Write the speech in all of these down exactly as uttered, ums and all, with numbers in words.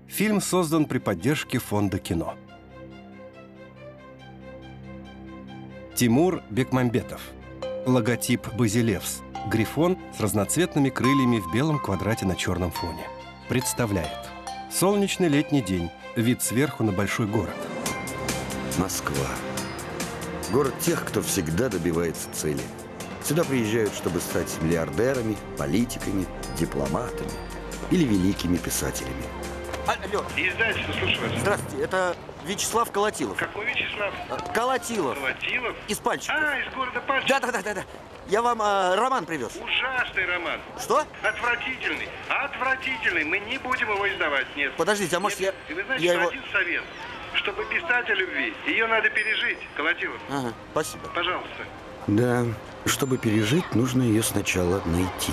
Фильм создан при поддержке Фонда кино. Тимур Бекмамбетов. Логотип «Базилевс». Грифон с разноцветными крыльями в белом квадрате на черном фоне. Представляет. Солнечный летний день. Вид сверху на большой город. Москва. Город тех, кто всегда добивается цели. Сюда приезжают, чтобы стать миллиардерами, политиками, дипломатами или великими писателями. Алло. Издательство, слушаю вас. Здравствуйте, это Вячеслав Колотилов. Какой Вячеслав? Колотилов. Колотилов? Из Пальчиков. А, из города Пальчиков. Да, да, да, да, да. Я вам а, роман привез. Ужасный роман. Что? Отвратительный. Отвратительный. Мы не будем его издавать, нет. Подождите, а может нет. я... И вы знаете, я его... один совет. Чтобы писать о любви, ее надо пережить, Колотилов. Ага, спасибо. Пожалуйста. Да, чтобы пережить, нужно ее сначала найти.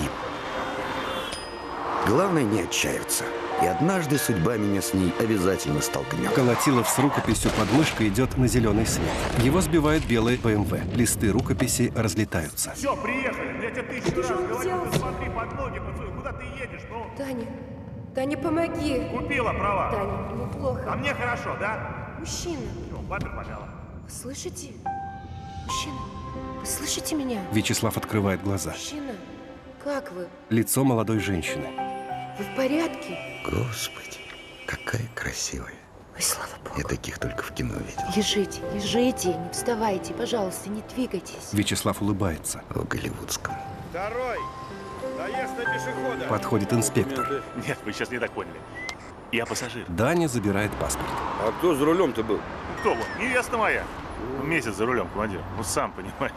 Главное не отчаиваться. И однажды судьба меня с ней обязательно столкнет. Колотилов с рукописью под мышкой идет на зеленый свет. Его сбивает белый бэ эм вэ. Листы рукописи разлетаются. Все, приехали. Я тебе тысячу раз говорю, ты смотри под ноги, куда ты едешь, ну? Таня, Таня, помоги. Купила права. Таня, мне плохо. А мне хорошо, да? Мужчина. Все, папер помяла. Вы слышите? Мужчина, вы слышите меня? Вячеслав открывает глаза. Мужчина, как вы? Лицо молодой женщины. Вы в порядке? Господи, какая красивая. Ой, слава богу. Я таких только в кино видел. Лежите, лежите, не вставайте, пожалуйста, не двигайтесь. Вячеслав улыбается. В голливудском. Второй. Заезд на пешехода. Подходит инспектор. Нет, вы сейчас не так поняли. Я пассажир. Даня забирает паспорт. А кто за рулем-то был? Кто вот? Невеста моя. Месяц за рулем, командир. Ну, сам понимаешь.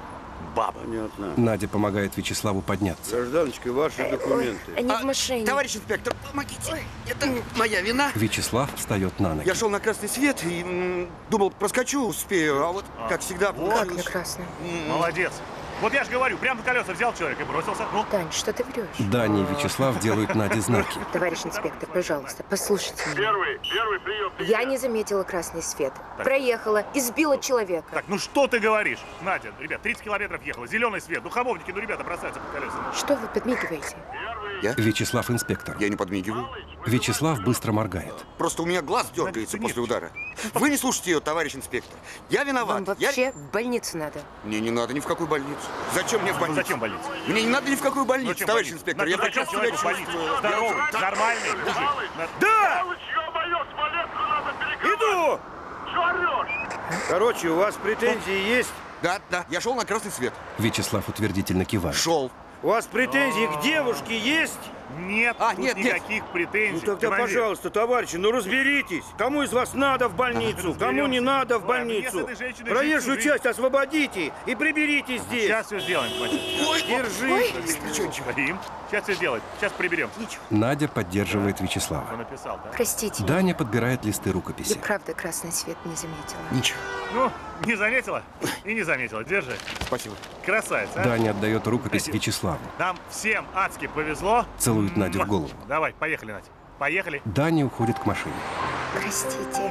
Баба. Понятно. Надя помогает Вячеславу подняться. Гражданочка, ваши документы. Ой, они в машине. Товарищ инспектор, помогите. Это моя вина. Вячеслав встает на ноги. Я шел на красный свет и м, думал, проскочу, успею, а вот, А. как всегда, Вот. Как получилось. на красном? М, Молодец. Вот я же говорю, прямо на колеса взял человека и бросился. Ну, Тань, что ты врешь? Даня и Вячеслав делают Наде знаки. Товарищ инспектор, пожалуйста, послушайте меня. Первый, первый прием. Я не заметила красный свет. Проехала и сбила человека. так, ну что ты говоришь? Надя, ребят, тридцать километров ехала, зеленый свет, ну хамовники, ну ребята бросаются под колеса. Что вы подмигиваете? Вячеслав инспектор. Я не подмигиваю. Вячеслав быстро моргает. Просто у меня глаз дергается Надя, после удара. Вы не слушайте ее, товарищ инспектор. Я Вам виноват. Я... вообще в больницу надо. Мне не надо ни в какую больницу. Зачем мне в Ну, больницу? зачем больница? Мне не надо ни в какую больницу, Зачем товарищ больница? инспектор. Надо, Я зачем прекрасно себя человеку в больницу? чувствую. Здоровый, Я- нормальный мужик. Да! Ё-моё, Смоленску надо перекрывать. Иду! Чё орёшь? Короче, у вас претензии есть? Да, да, я шел на красный свет. Вячеслав утвердительно кивает. Шел. У вас претензии к девушке есть? Нет, А, тут нет, нет. никаких Ну претензий. тогда, командир. пожалуйста, товарищи, ну разберитесь. Кому из вас надо в больницу, кому не Разберемся. надо в Ладно, если больницу. этой женщиной Проезжую жить всю часть освободите и приберите здесь. Сейчас все сделаем, командир. Держи. Стоим. Сейчас все сделаем. Сейчас приберем. Надя поддерживает Вячеслава. Он написал, да? Простите. Даня подбирает листы Я рукописи. правда красный свет не заметила. Ничего. Ну, не заметила и не заметила. Держи. Спасибо. Красавец, а? Даня отдает рукопись Вячеславу. Нам всем адски повезло. Целует Надю в голову. Давай, поехали, Надя. Поехали. Даня уходит к машине. Простите.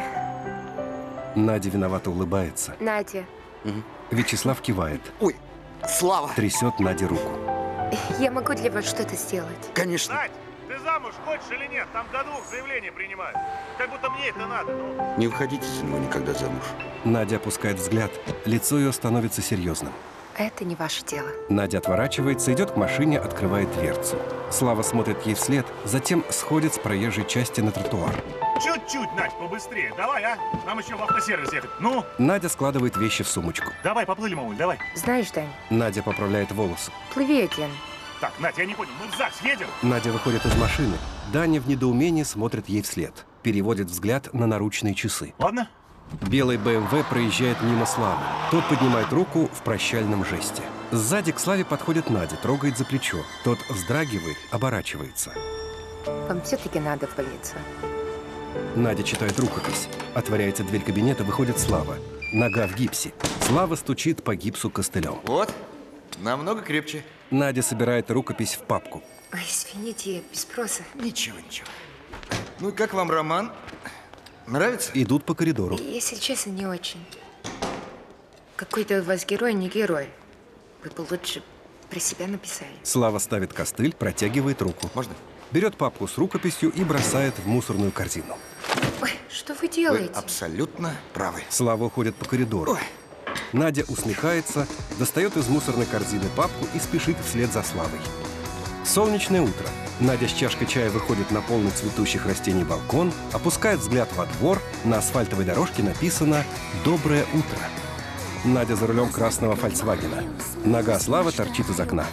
Надя виновато улыбается. Надя, Вячеслав кивает. Ой, Слава. Трясет Наде руку. я могу для вас что-то сделать. Конечно. Надь, ты замуж хочешь или нет? Там до двух заявление принимают. Как будто мне это надо. Ну, Не выходите за него никогда замуж. Надя опускает взгляд. Лицо ее становится серьезным. Это не ваше дело. Надя отворачивается, идет к машине, открывает дверцу. Слава смотрит ей вслед, затем сходит с проезжей части на тротуар. чуть-чуть, Надь, побыстрее. Давай, а? Нам еще в автосервис ехать. Ну, Надя складывает вещи в сумочку. давай, поплыли, мамуль, давай. Знаешь, Дань, Надя поправляет волосы. плыви один. Так, Надь, я не понял, мы в ЗАГС едем? Надя выходит из машины. Даня в недоумении смотрит ей вслед. Переводит взгляд на наручные часы. Ладно? Белый бэ эм вэ проезжает мимо Славы. Тот поднимает руку в прощальном жесте. Сзади к Славе подходит Надя, трогает за плечо. Тот вздрагивает, оборачивается. Вам все-таки надо в больницу. Надя читает рукопись. Отворяется дверь кабинета, выходит Слава. Нога в гипсе. Слава стучит по гипсу костылем. Вот, намного крепче. Надя собирает рукопись в папку. Ой, извините, я без спроса. Ничего, ничего. Ну и как вам роман? Нравится? Идут по коридору. Если честно, не очень. Какой-то у вас герой не герой. Вы бы лучше про себя написали. Слава ставит костыль, протягивает руку. Можно? берет папку с рукописью и бросает в мусорную корзину. Ой, что вы Вы делаете? абсолютно правы. Слава уходит по коридору. Ой. Надя усмехается, достает из мусорной корзины папку и спешит вслед за Славой. Солнечное утро. Надя с чашкой чая выходит на полный цветущих растений балкон, опускает взгляд во двор. На асфальтовой дорожке написано «Доброе утро». Надя за рулем красного «Фольксвагена». Нога Славы торчит из окна.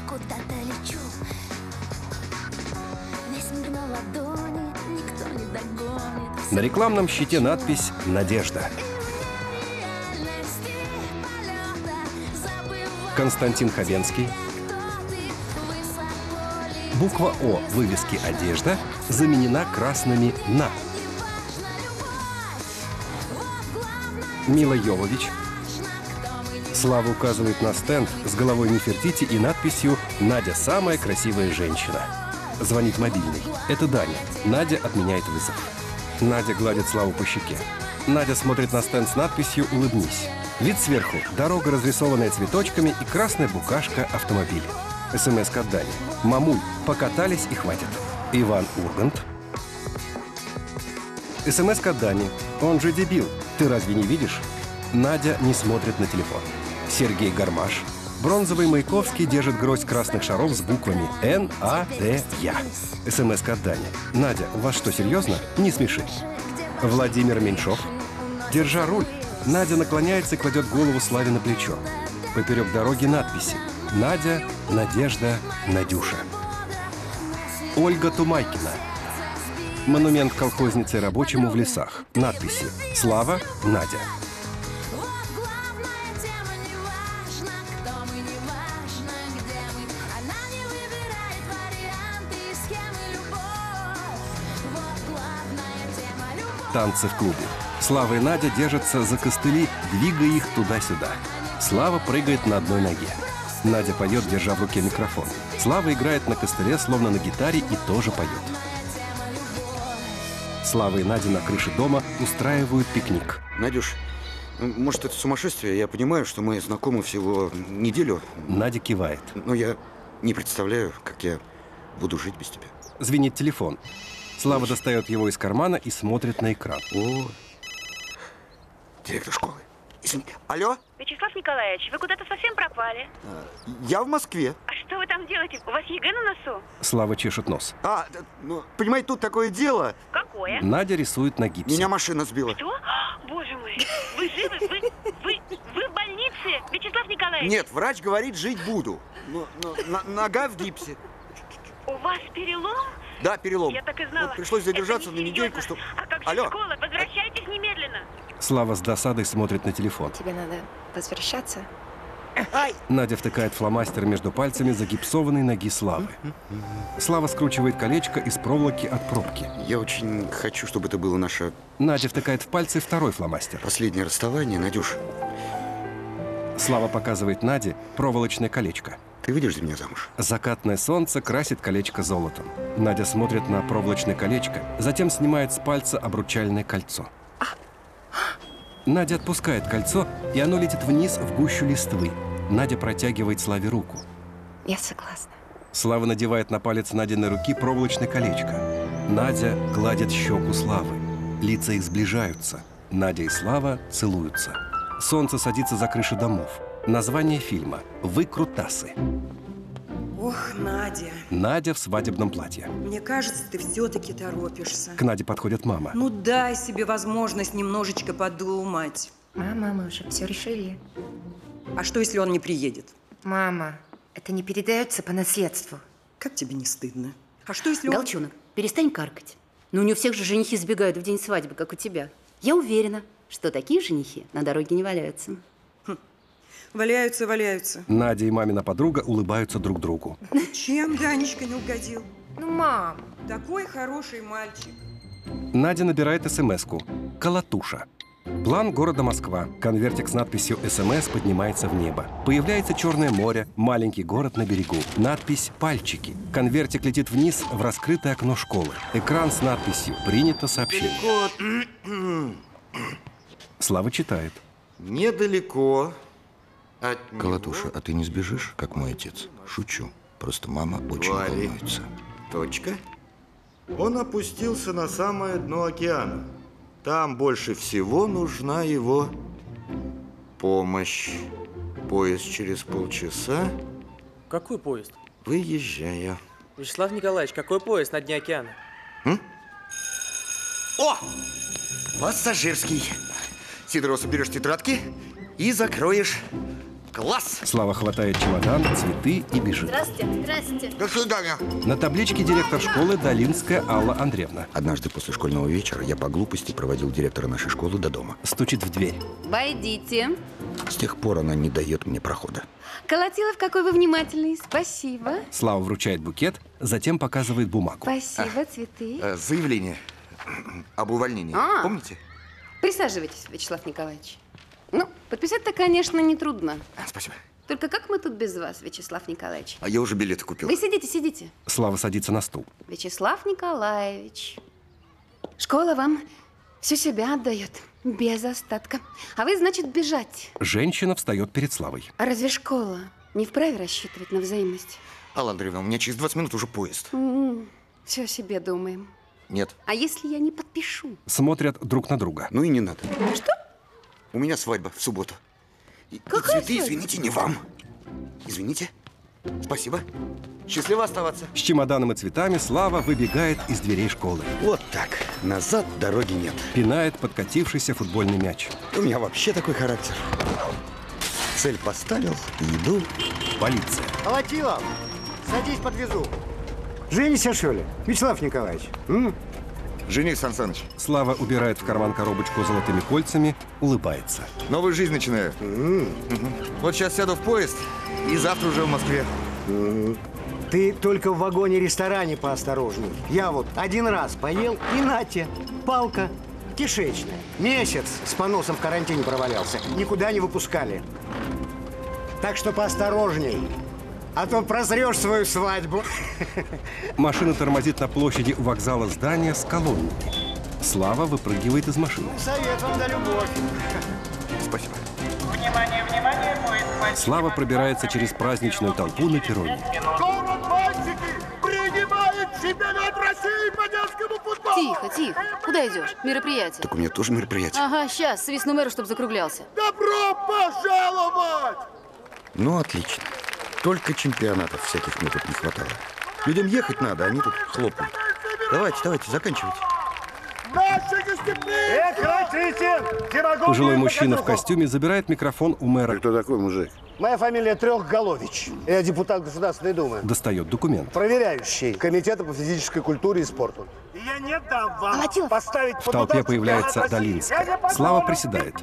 На рекламном щите надпись «Надежда». Константин Хабенский. Буква О вывески «Одежда» заменена красными «На». Мила Йовович. Слава указывает на стенд с головой Нефертити и надписью «Надя – самая красивая женщина». Звонит мобильный. Это Даня. Надя отменяет вызов. Надя гладит Славу по щеке. Надя смотрит на стенд с надписью «Улыбнись». Вид сверху. Дорога, разрисованная цветочками, и красная букашка автомобиля. СМС-ка от Дани. «Мамуль, покатались и хватит». Иван Ургант. СМС-ка от Дани. «Он же дебил. Ты разве не видишь?» Надя не смотрит на телефон. Сергей Гармаш. Бронзовый Маяковский держит гроздь красных шаров с буквами Н, А, Д, Я. СМС-ка от Дани. «Надя, у вас что, серьезно? Не смеши». Владимир Меньшов. Держа руль, Надя наклоняется и кладет голову Славе на плечо. Поперек дороги надписи: «Надя, Надежда, Надюша». Ольга Тумайкина. Монумент колхознице и рабочему в лесах. Надписи: «Слава, Надя». Танцы в клубе. Слава и Надя держатся за костыли, двигая их туда-сюда. Слава прыгает на одной ноге. Надя поет, держа в руке микрофон. Слава играет на костыле, словно на гитаре, и тоже поет. Слава и Надя на крыше дома устраивают пикник. Надюш, может, это сумасшествие? Я понимаю, что мы знакомы всего неделю. Надя кивает. Но я не представляю, как я буду жить без тебя. Звенит телефон. Слава достает его из кармана и смотрит на экран. О, директор школы. Извини. Алло? Вячеслав Николаевич, вы куда-то совсем пропали? Я в Москве. А что вы там делаете? У вас ЕГЭ на носу? Слава чешет нос. А, ну, понимаете, тут такое дело. Какое? Надя рисует на гипсе. Меня машина сбила. Что? Боже мой, вы живы? Вы, вы, вы в больнице? Вячеслав Николаевич? Нет, врач говорит, жить буду. Но, но, на- нога в гипсе. У вас перелом? Да, перелом. Я так и знала. Вот пришлось задержаться Это на недельку, несерьезно. чтобы... А как же Алло. школа? Возвращайтесь немедленно. Слава с досадой смотрит на телефон. Тебе надо возвращаться? Ай! Надя втыкает фломастер между пальцами загипсованной ноги Славы. Слава скручивает колечко из проволоки от пробки. Я очень хочу, чтобы это было наше Надя втыкает в пальцы второй фломастер. последнее расставание, Надюш. Слава показывает Наде проволочное колечко. Ты выйдешь за меня замуж? Закатное солнце красит колечко золотом. Надя смотрит на проволочное колечко, затем снимает с пальца обручальное кольцо. Надя отпускает кольцо, и оно летит вниз в гущу листвы. Надя протягивает Славе руку. Я согласна. Слава надевает на палец Надиной руки проволочное колечко. Надя гладит щеку Славы. Лица их сближаются. Надя и Слава целуются. Солнце садится за крыши домов. Название фильма «Вы крутасы». Ох, Надя, Надя в свадебном платье. мне кажется, ты все-таки торопишься. К Наде подходит мама. Ну дай себе возможность немножечко подумать. Мама, мы уже все решили. А что, если он не приедет? Мама, это не передается по наследству. Как тебе не стыдно? А что, если он... Голчонок, перестань каркать. Но у нее всех же женихи сбегают в день свадьбы, как у тебя. Я уверена, что такие женихи на дороге не валяются. Валяются, валяются. Надя и мамина подруга улыбаются друг другу. Чем Данечка не угодил? Ну, мам. Такой хороший мальчик. Надя набирает смс-ку. Колотуша. План города Москва. Конвертик с надписью «СМС» поднимается в небо. Появляется Черное море, маленький город на берегу. Надпись «Пальчики». Конвертик летит вниз в раскрытое окно школы. Экран с надписью «Принято сообщение». Слава читает. Недалеко от него... Колотуша, а ты не сбежишь, как мой отец? Шучу. Просто мама очень Вали. волнуется. Точка. Он опустился на самое дно океана. Там больше всего нужна его помощь. Поезд через полчаса. Какой поезд? Выезжаю. Вячеслав Николаевич, какой поезд на дне океана? М? О! Пассажирский. Сидоров, берешь тетрадки и закроешь класс. Слава хватает чемодан, цветы и бежит. Здравствуйте. Здравствуйте. До свидания. На табличке директор школы Долинская Алла Андреевна. Однажды после школьного вечера я по глупости проводил директора нашей школы до дома. Стучит в дверь. Войдите. С тех пор она не дает мне прохода. Колотилов, какой вы внимательный. Спасибо. Слава вручает букет, затем показывает бумагу. Спасибо, а, цветы. Э, заявление об увольнении. А. Помните? Присаживайтесь, Вячеслав Николаевич. Ну, подписать-то, конечно, нетрудно. Спасибо. Только как мы тут без вас, Вячеслав Николаевич? А я уже билеты купил. Вы сидите, сидите. Слава садится на стул. Вячеслав Николаевич, школа вам всю себя отдает, без остатка. А вы, значит, бежать. Женщина встает перед Славой. А разве школа не вправе рассчитывать на взаимность? Алла Андреевна, у меня через двадцать минут уже поезд. М-м, все о себе думаем. Нет. А если я не подпишу? Смотрят друг на друга. Ну и не надо. Что? У меня свадьба в субботу. И, и Какая цветы, свадьба? извините, не вам. Извините. Спасибо. Счастливо оставаться. С чемоданом и цветами Слава выбегает из дверей школы. Вот так. Назад дороги нет. Пинает подкатившийся футбольный мяч. У меня вообще такой характер. Цель поставил и иду. Полиция. Колотилов, садись, подвезу. Женишься, что ли, Вячеслав Николаевич? М? Жених, Сан Саныч. Слава убирает в карман коробочку с золотыми кольцами, улыбается. Новую жизнь начинаю. М. Угу. Вот сейчас сяду в поезд и завтра уже в Москве. М. Ты только в вагоне-ресторане поосторожней. Я вот один раз поел, и нате, палка кишечная. Месяц с поносом в карантине провалялся. Никуда не выпускали. Так что поосторожней. А то прозрешь свою свадьбу. Машина тормозит на площади у вокзала здания с колонной. Слава выпрыгивает из машины. Совет вам да любовь. Спасибо. Внимание, внимание, поезд. Слава пробирается через праздничную толпу на перроне. Город мальчики принимает чемпионат России по детскому футболу. Тихо, тихо. Куда идешь? Мероприятие. Так у меня тоже мероприятие. Ага, сейчас. Свистну мэру, чтобы закруглялся. Добро пожаловать! Ну, отлично. Только чемпионатов всяких мне тут не хватало. Людям ехать надо, а они тут хлопают. Давайте, давайте, заканчивайте. Пожилой мужчина в костюме забирает микрофон у мэра. Кто такой мужик? Моя фамилия Трехголович. Я депутат Государственной Думы. Достает документ. Проверяющий Комитета по физической культуре и спорту. Я не дам вам Колотилов. поставить В толпе появляется Долинская. Слава приседает.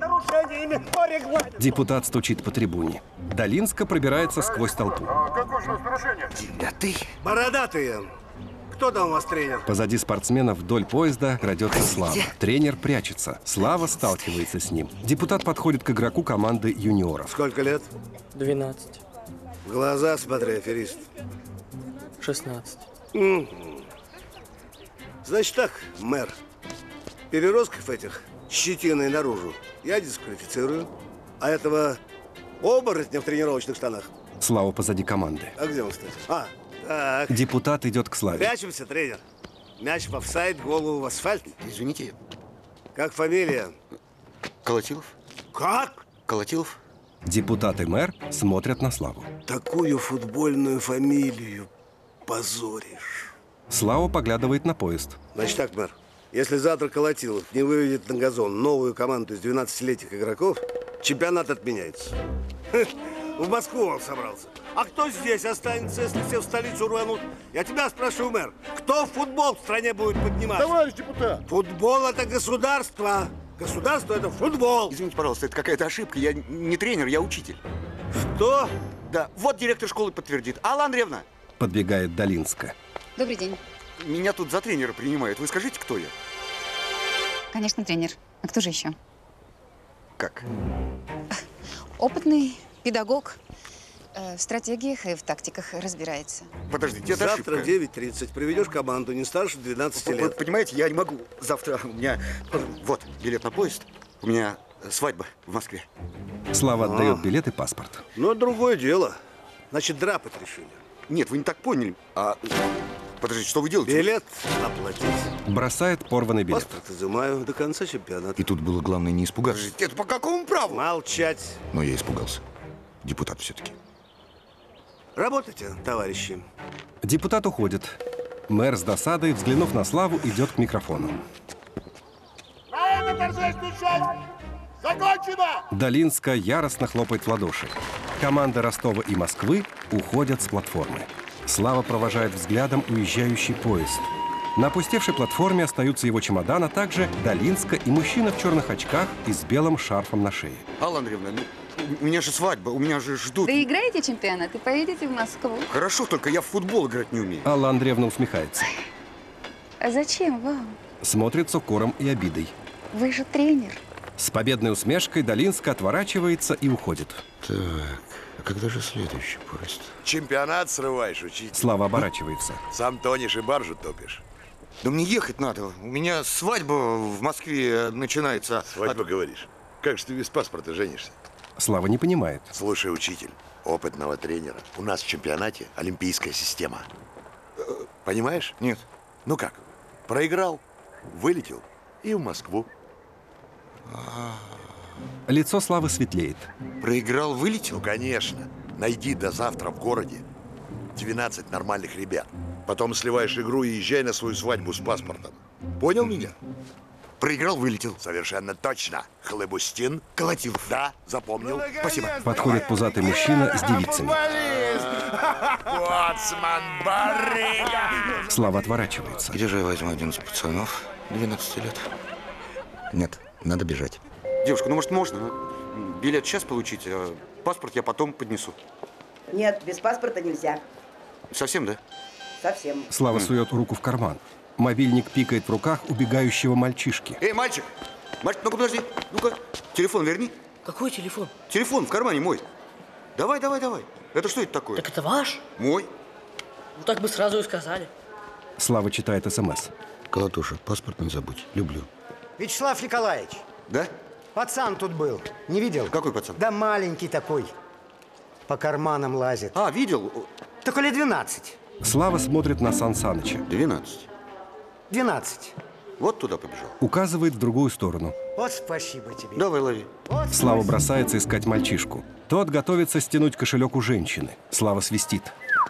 Депутат стучит по трибуне. Долинска пробирается сквозь толпу. Какое же у нас нарушение? Девятый. Бородатые. Кто там у вас тренер? Позади спортсменов вдоль поезда крадется Слава. Тренер прячется. Слава сталкивается с ним. Депутат подходит к игроку команды юниоров. Сколько лет? двенадцать. В глаза смотри, аферист. шестнадцать. М. Значит так, мэр. Переростков этих щетиной наружу я дисквалифицирую. А этого оборотня в тренировочных штанах. Слава позади команды. А где он, кстати? А, так. Депутат идет к Славе. Прячемся, тренер. Мяч в офсайд, голову в асфальт. Извините, Как фамилия? Колотилов? Как? Колотилов? Депутат и мэр смотрят на Славу. Такую футбольную фамилию позоришь. Слава поглядывает на поезд. Значит так, мэр. Если завтра Колотилов не выведет на газон новую команду из двенадцатилетних игроков, чемпионат отменяется. В Москву он собрался. А кто здесь останется, если все в столицу рванут? Я тебя спрашиваю, мэр, кто футбол в стране будет поднимать? Товарищ депутат! Футбол – это государство. Государство – это футбол. Извините, пожалуйста, это какая-то ошибка. Я не тренер, я учитель. Что? Да, вот директор школы подтвердит. Алла Андреевна! Подбегает Долинска. Добрый день. Меня тут за тренера принимают. Вы скажите, кто я? Конечно, тренер. А кто же еще? Как? Опытный педагог. Э, в стратегиях и в тактиках разбирается. Подождите, это Завтра ошибка. в девять тридцать приведешь команду не старше двенадцати Вы лет. понимаете, я не могу. Завтра у меня... Вот, билет на поезд. У меня свадьба в Москве. Слава А. отдает билет и паспорт. Ну, другое дело. Значит, драпать решили. Нет, вы не так поняли. А Подождите, что вы делаете? Билет оплатить. Бросает порванный билет. Паспорт изымаю до конца чемпионата. И тут было главное не испугаться. Подождите, это по какому праву? Молчать. Но я испугался. Депутат все-таки. Работайте, товарищи. Депутат уходит. Мэр с досадой, взглянув на Славу, идет к микрофону. На эту торжественную часть закончено! Долинска яростно хлопает в ладоши. Команды Ростова и Москвы уходят с платформы. Слава провожает взглядом уезжающий поезд. На опустевшей платформе остаются его чемодан, а также Долинска и мужчина в черных очках и с белым шарфом на шее. Алла Андреевна, ну, у меня же свадьба, у меня же ждут. Вы играете чемпионат и поедете в Москву. Хорошо, только я в футбол играть не умею. Алла Андреевна усмехается. А зачем вам? Смотрит с укором и обидой. Вы же тренер. С победной усмешкой Долинска отворачивается и уходит. Так, а когда же следующий поезд? Чемпионат срываешь, учитель. Слава оборачивается. Сам тонешь и баржу топишь. Да мне ехать надо. У меня свадьба в Москве начинается. Свадьба, говоришь? Как же ты без паспорта женишься? Слава не понимает. Слушай, учитель, опытного тренера. У нас в чемпионате олимпийская система. Понимаешь? Нет. Ну как? Проиграл, вылетел и в Москву. Лицо Славы светлеет. Проиграл, вылетел? Ну, конечно. Найди до завтра в городе двенадцать нормальных ребят. Потом сливаешь игру и езжай на свою свадьбу с паспортом. Понял меня? Проиграл, вылетел. Совершенно точно. Хлебустин. Колотилов. Да, запомнил. Ну, Спасибо. Подходит пузатый мужчина с девицами. Боцман, барыга! Слава отворачивается. Где же я возьму одиннадцать пацанов двенадцати лет? Нет, надо бежать. Девушка, ну может можно? Билет сейчас получить, а паспорт я потом поднесу. Нет, без паспорта нельзя. Совсем, да? Совсем. Слава сует руку в карман. Мобильник пикает в руках убегающего мальчишки. Эй, мальчик! Мальчик, ну-ка, подожди. Ну-ка, телефон верни. Какой телефон? Телефон в кармане мой. Давай, давай, давай. Это что это такое? Так это ваш? Мой. Ну так бы сразу и сказали. Слава читает СМС. Колотуша, паспорт не забудь. Люблю. Вячеслав Николаевич. Да? Пацан тут был. Не видел? Какой пацан? Да маленький такой. По карманам лазит. А, видел. Только лет двенадцать. Слава смотрит на Сан Саныча. Двенадцать. Двенадцать. Вот туда побежал. Указывает в другую сторону. Вот спасибо тебе. Давай, лови. Вот Слава бросается искать мальчишку. Тот готовится стянуть кошелек у женщины. Слава свистит.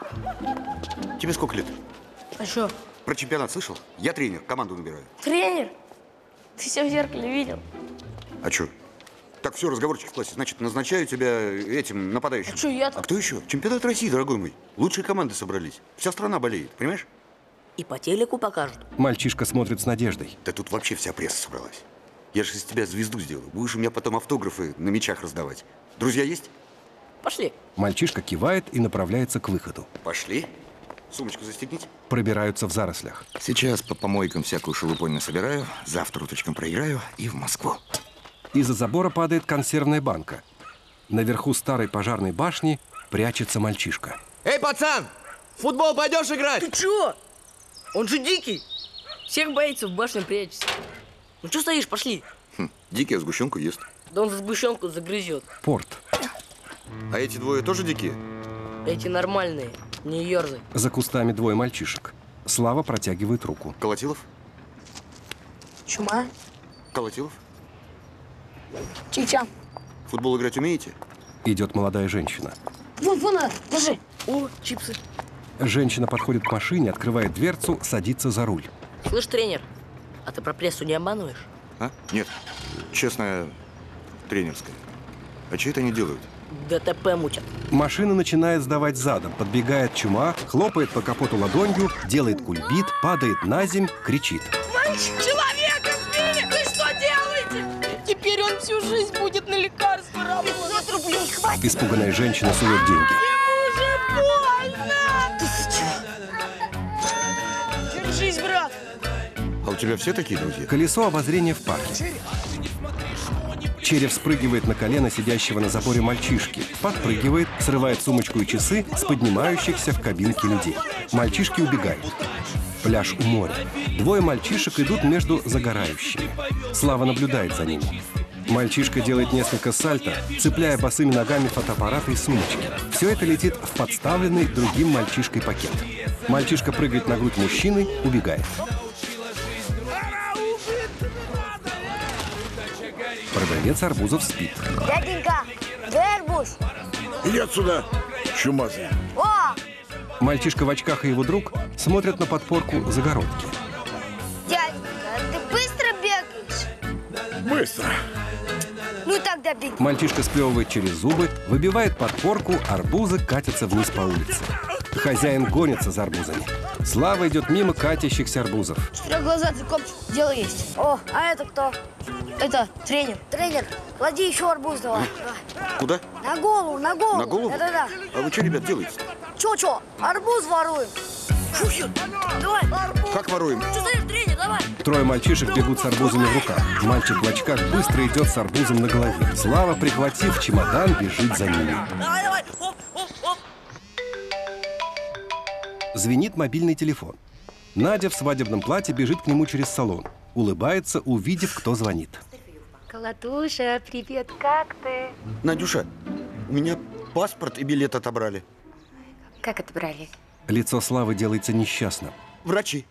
Тебе сколько лет? А что? Про чемпионат слышал? Я тренер, команду набираю. Тренер? Ты все в зеркале видел? А что? Так, все, разговорчик в классе. Значит, назначаю тебя этим нападающим. А что я-то? А кто еще? Чемпионат России, дорогой мой. Лучшие команды собрались. Вся страна болеет, понимаешь? И по телеку покажут. Мальчишка смотрит с надеждой. Да тут вообще вся пресса собралась. Я же из тебя звезду сделаю. Будешь у меня потом автографы на мячах раздавать. Друзья есть? Пошли. Мальчишка кивает и направляется к выходу. Пошли. Сумочку застегните. Пробираются в зарослях. Сейчас по помойкам всякую шелупонь насобираю, завтра уточком проиграю и в Москву. Из-за забора падает консервная банка. Наверху старой пожарной башни прячется мальчишка. Эй, пацан! В футбол пойдешь играть? Ты чё? Он же дикий. Всех боится, в башне прячется. Ну что стоишь, пошли. Хм, дикий, а сгущенку ест. Да он за сгущенку загрызет. Порт. А эти двое тоже дикие? Эти нормальные, не ерзай. За кустами двое мальчишек. Слава протягивает руку. Колотилов? Чума? Колотилов? Чича. В футбол играть умеете? Идет молодая женщина. Вон, вон она, держи. О, чипсы. Женщина подходит к машине, открывает дверцу, садится за руль. Слышь, тренер, а ты про прессу не обманываешь? А? Нет. Честная тренерская. А что это они делают? ДТП мутят. Машина начинает сдавать задом. Подбегает Чума, хлопает по капоту ладонью, делает кульбит, падает на земь, кричит. Человека сбили! Вы что делаете? Теперь он всю жизнь будет на лекарства работать. пятьсот рублей хватит. Испуганная женщина сует деньги. Ему уже больно! Держись, брат! А у тебя все такие друзья? Колесо обозрения в парке. Черев спрыгивает на колено сидящего на заборе мальчишки, подпрыгивает, срывает сумочку и часы с поднимающихся в кабинке людей. Мальчишки убегают. Пляж у моря. Двое мальчишек идут между загорающими. Слава наблюдает за ними. Мальчишка делает несколько сальто, цепляя босыми ногами фотоаппараты и сумочки. Все это летит в подставленный другим мальчишкой пакет. Мальчишка прыгает на грудь мужчины, убегает. Продавец арбузов спит. Дяденька, дай арбуз. Иди отсюда, чумазый. О! Мальчишка в очках и его друг смотрят на подпорку загородки. Дяденька, ты быстро бегаешь? Быстро. Ну тогда беги. Мальчишка сплевывает через зубы, выбивает подпорку, арбузы катятся вниз по улице. Хозяин гонится за арбузами. Слава идет мимо катящихся арбузов. Четырехглазый коп, дело есть. О, а это кто? Это тренер. Тренер, клади еще арбуз давай. Куда? На голову, на голову. На голову? Да-да-да. А вы что, ребят, делаете? Че-че, арбуз воруем. Давай, арбуз. Как воруем? Что стоишь, тренер, давай. Трое мальчишек бегут с арбузами в руках. Мальчик в очках быстро идет с арбузом на голове. Слава, прихватив чемодан, бежит за ними. Давай, давай. Оп, оп, оп. Звенит мобильный телефон. Надя в свадебном платье бежит к нему через салон. Улыбается, увидев, кто звонит. Колотуша, привет, как ты? Надюша, у меня паспорт и билет отобрали. Как отобрали? Лицо Славы делается несчастным. Врачи.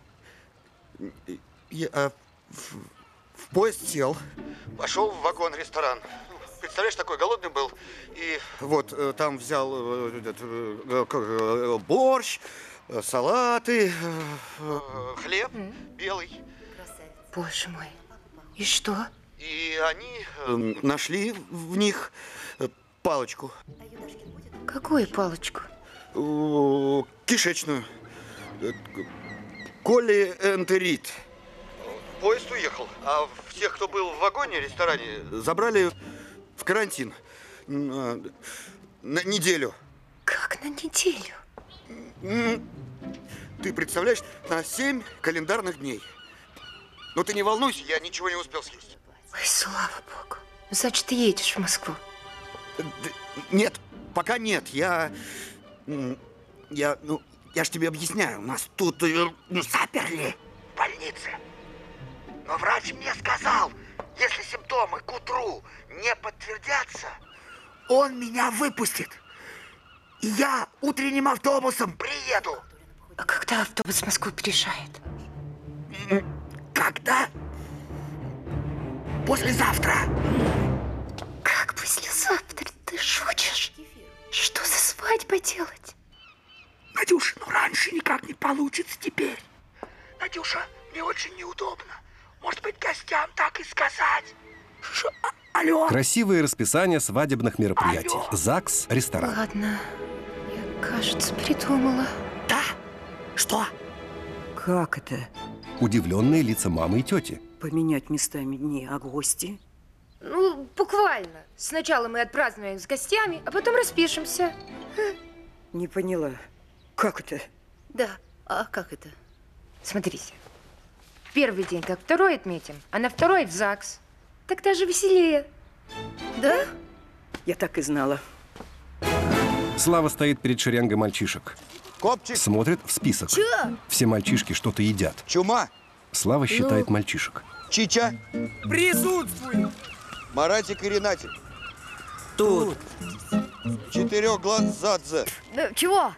Я а, в, в поезд сел, пошел в вагон-ресторан. Представляешь, такой голодный был. И вот э, там взял э, э, э, борщ, э, салаты, э, хлеб mm. белый. Боже мой. И что? И они э, нашли в них э, палочку. Какую палочку? Э, кишечную. Э, колиэнтерит. Поезд уехал, а всех, кто был в вагоне, ресторане, забрали в карантин на, на неделю. Как на неделю? Ты представляешь, на семь календарных дней. Но ты не волнуйся, я ничего не успел съесть. Ой, слава богу. Значит, ты едешь в Москву? Нет, пока нет. Я... Я, ну, я ж тебе объясняю. Нас тут ну, заперли в больнице. Но врач мне сказал, если симптомы к утру не подтвердятся, он меня выпустит. И я утренним автобусом приеду. А когда автобус в Москву приезжает? Когда? Послезавтра. Как послезавтра? Ты шутишь? Что за свадьба делать? Надюша, ну раньше никак не получится теперь. Надюша, мне очень неудобно. Может быть, гостям так и сказать? Ш... Алло? Красивое расписание свадебных мероприятий. Алло. ЗАГС, ресторан. Ладно, я, кажется, придумала. Да? Что? Как это? Удивленные лица мамы и тети. Поменять местами дни, а гости? Ну, буквально. Сначала мы отпразднуем с гостями, а потом распишемся. Не поняла. Как это? Да, а как это? Смотрите. Первый день как второй отметим, а на второй в ЗАГС. Так даже веселее. Да? Я так и знала. Слава стоит перед шеренгой мальчишек. Копчик. Смотрит в список. Чё? Все мальчишки что-то едят. Чума. Слава считает мальчишек. Чича. Присутствую. Маратик и Ренатик. Тут. Четырехглазадзе. Да, чего?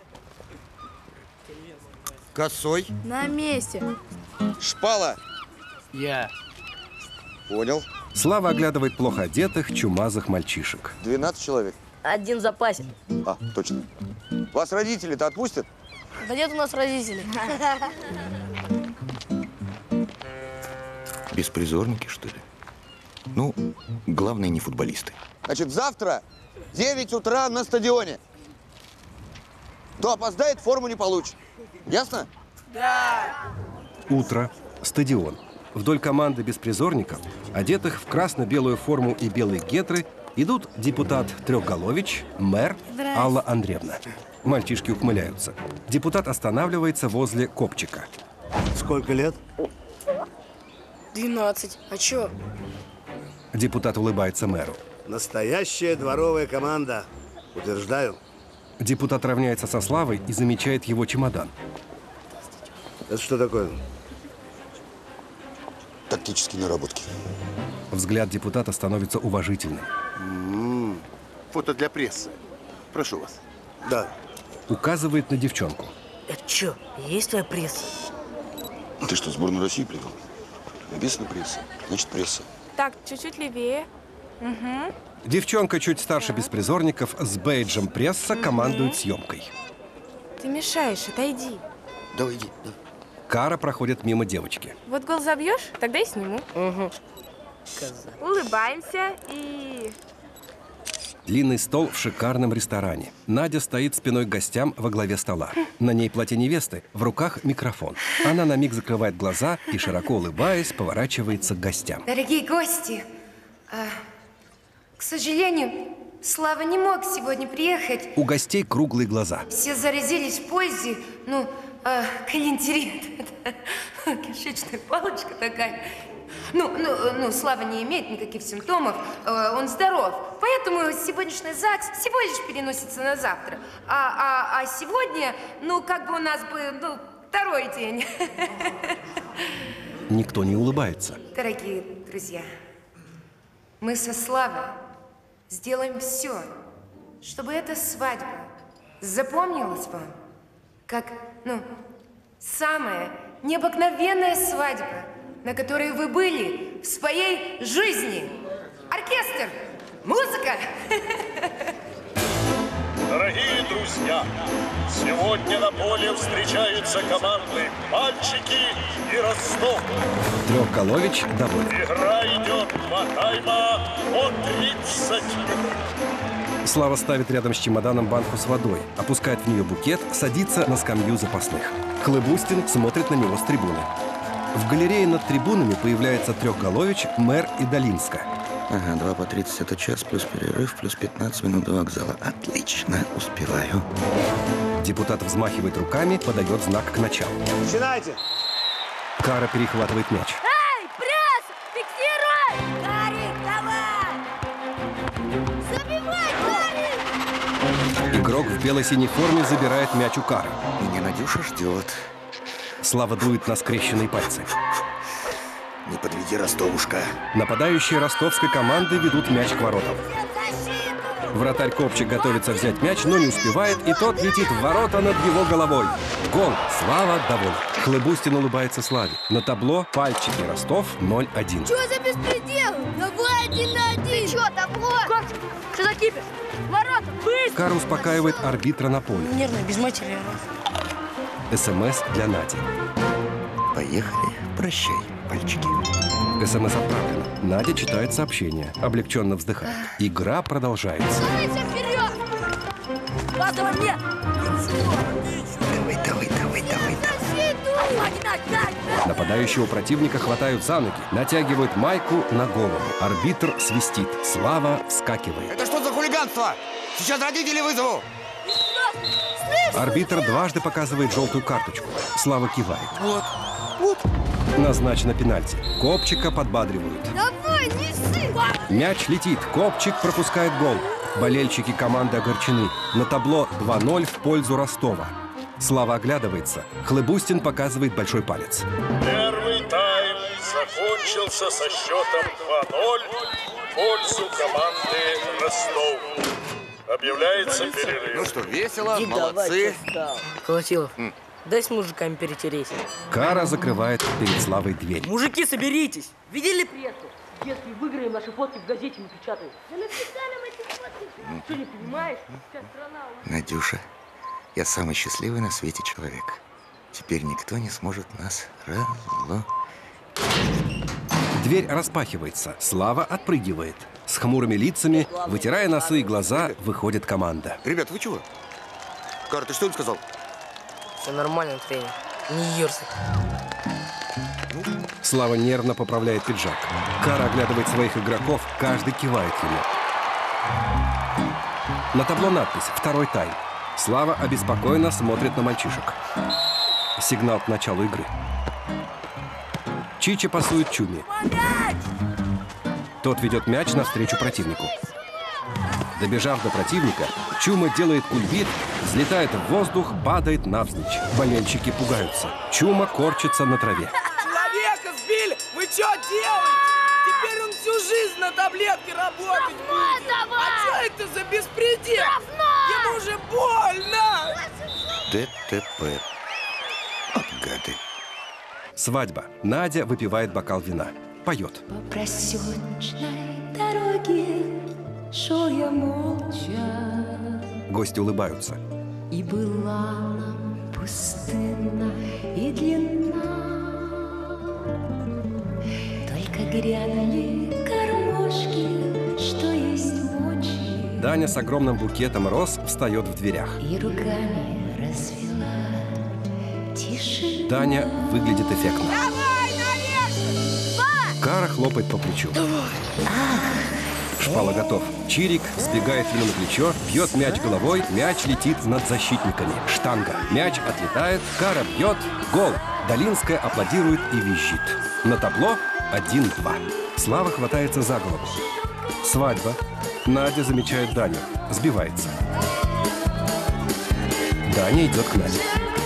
Косой. На месте. Шпала. Я. Понял. Слава оглядывает плохо одетых, чумазых мальчишек. двенадцать человек. Один в запасе. А, точно. Вас родители-то отпустят? Да нет у нас родителей. Беспризорники, что ли? Ну, главное, не футболисты. Значит, завтра в девять утра на стадионе. Кто опоздает, форму не получит. Ясно? Да. Утро. Стадион. Вдоль команды беспризорников, одетых в красно-белую форму и белые гетры, идут депутат Трехголович, мэр Алла Андреевна. Мальчишки ухмыляются. Депутат останавливается возле копчика. Сколько лет? двенадцать. А чё? Депутат улыбается мэру. Настоящая дворовая команда. Утверждаю. Депутат равняется со Славой и замечает его чемодан. Это что такое? Тактические наработки. Взгляд депутата становится уважительным. М-м-м. Фото для прессы. Прошу вас. Да. Указывает на девчонку. Это что, есть твоя пресса? Ты что, сборную России привел? Написано пресса, значит пресса. Так, чуть-чуть левее. Угу. Девчонка чуть старше беспризорников с бейджем пресса командует съемкой. Ты мешаешь, отойди. Давай, иди. Да. Кара проходит мимо девочки. Вот гол забьешь, тогда и сниму. Угу. Улыбаемся и... Длинный стол в шикарном ресторане. Надя стоит спиной к гостям во главе стола. На ней платье невесты, в руках микрофон. Она на миг закрывает глаза и, широко улыбаясь, поворачивается к гостям. Дорогие гости, а, к сожалению, Слава не мог сегодня приехать. У гостей круглые глаза. Все заразились в поезде. Ну, а, калентерит. Кишечная палочка такая. Ну, ну, ну, Слава не имеет никаких симптомов, э, он здоров. Поэтому сегодняшний ЗАГС всего лишь переносится на завтра. А, а, а сегодня, ну, как бы у нас бы, ну, второй день. Никто не улыбается. Дорогие друзья, мы со Славой сделаем все, чтобы эта свадьба запомнилась вам как, ну, самая необыкновенная свадьба, на которой вы были в своей жизни. Оркестр! Музыка! Дорогие друзья, сегодня на поле встречаются команды «Мальчики» и «Ростов». Трехголович доволен. Игра идет два тайма по тридцать минут. Слава ставит рядом с чемоданом банку с водой, опускает в нее букет, садится на скамью запасных. Хлыбустин смотрит на него с трибуны. В галерее над трибунами появляется Трехголович, мэр и Долинска. Ага, два по тридцать это час, плюс перерыв, плюс пятнадцать минут до вокзала. Отлично, успеваю. Депутат взмахивает руками, подает знак к началу. Начинайте! Кара перехватывает мяч. Эй, пресс! Фиксируй! Гарик, давай! Забивай, Гарик! Игрок в бело-синей форме забирает мяч у Кары. Меня Надюша ждет. Слава дует на скрещенные пальцы. Не подведи, Ростовушка. Нападающие ростовской команды ведут мяч к воротам. Вратарь Копчик готовится взять мяч, но не успевает, и тот летит в ворота над его головой. Гол. Слава доволен. Хлыбустин улыбается Славе. На табло «Пальчики Ростов» ноль один. Чё за беспредел? Давай один на один! Ты чё, табло? Копчик, что за кипиш? Ворота, быстро! Кара успокаивает арбитра на поле. Нервно, без матери. СМС для Нади. Поехали. Прощай, пальчики. СМС отправлено. Надя читает сообщение. Облегченно вздыхает. Игра продолжается. Давайте вперед! Пасова нет! Давай, давай, давай, давай, давай. Нападающего противника хватают за ноги, натягивают майку на голову. Арбитр свистит. Слава вскакивает. Это что за хулиганство? Сейчас родителей вызову! Арбитр дважды показывает желтую карточку. Слава кивает. Вот, вот. Назначено пенальти. Копчика подбадривают. Давай, неси! Мяч летит. Копчик пропускает гол. Болельщики команды огорчены. На табло два ноль в пользу Ростова. Слава оглядывается. Хлыбустин показывает большой палец. Первый тайм закончился со счетом два ноль в пользу команды Ростов. Объявляется перерыв. Ну что, весело, Иди молодцы. давай, Колотилов, М. дай с мужиками перетереть. Кара закрывает перед Славой дверь. Мужики, соберитесь! Видели прессу? Если выиграем, наши фотки в газете не печатают. Да написали мы эти фотки. Что, не понимаешь? Вся страна... Надюша, я самый счастливый на свете человек. Теперь никто не сможет нас разло... Дверь распахивается. Слава отпрыгивает. С хмурыми лицами, вытирая носы и глаза, выходит команда. Ребят, вы чего? Кара, ты что им сказал? Все нормально, тренер. Не ерзай. Слава нервно поправляет пиджак. Кара оглядывает своих игроков, каждый кивает ему. На табло надпись «Второй тайм». Слава обеспокоенно смотрит на мальчишек. Сигнал к началу игры. Чича пасует Чуме. Тот ведет мяч навстречу противнику. Добежав до противника, Чума делает кульбит, взлетает в воздух, падает навзничь. Болельщики пугаются. Чума корчится на траве. Человека сбили! Вы что делаете? Теперь он всю на таблетке работать будет. давай! А что это за беспредел? Ему же больно! ДТП. От гады. Свадьба. Надя выпивает бокал вина. Поет. По проселочной дороге шел я молча. Гости улыбаются. И была нам пустынна и длинна. Только грянули гармошки, что есть мочи. Даня с огромным букетом роз встает в дверях. И руками развела тишину. Даня выглядит эффектно. Давай, наверх! Кара хлопает по плечу. Шпала готов. Чирик сбегает ему на плечо, бьет мяч головой, мяч летит над защитниками. Штанга. Мяч отлетает, Кара бьет. Гол. Долинская аплодирует и визжит. На табло один-два. Слава хватается за голову. Свадьба. Надя замечает Даню. Сбивается. Даня идет к Наде.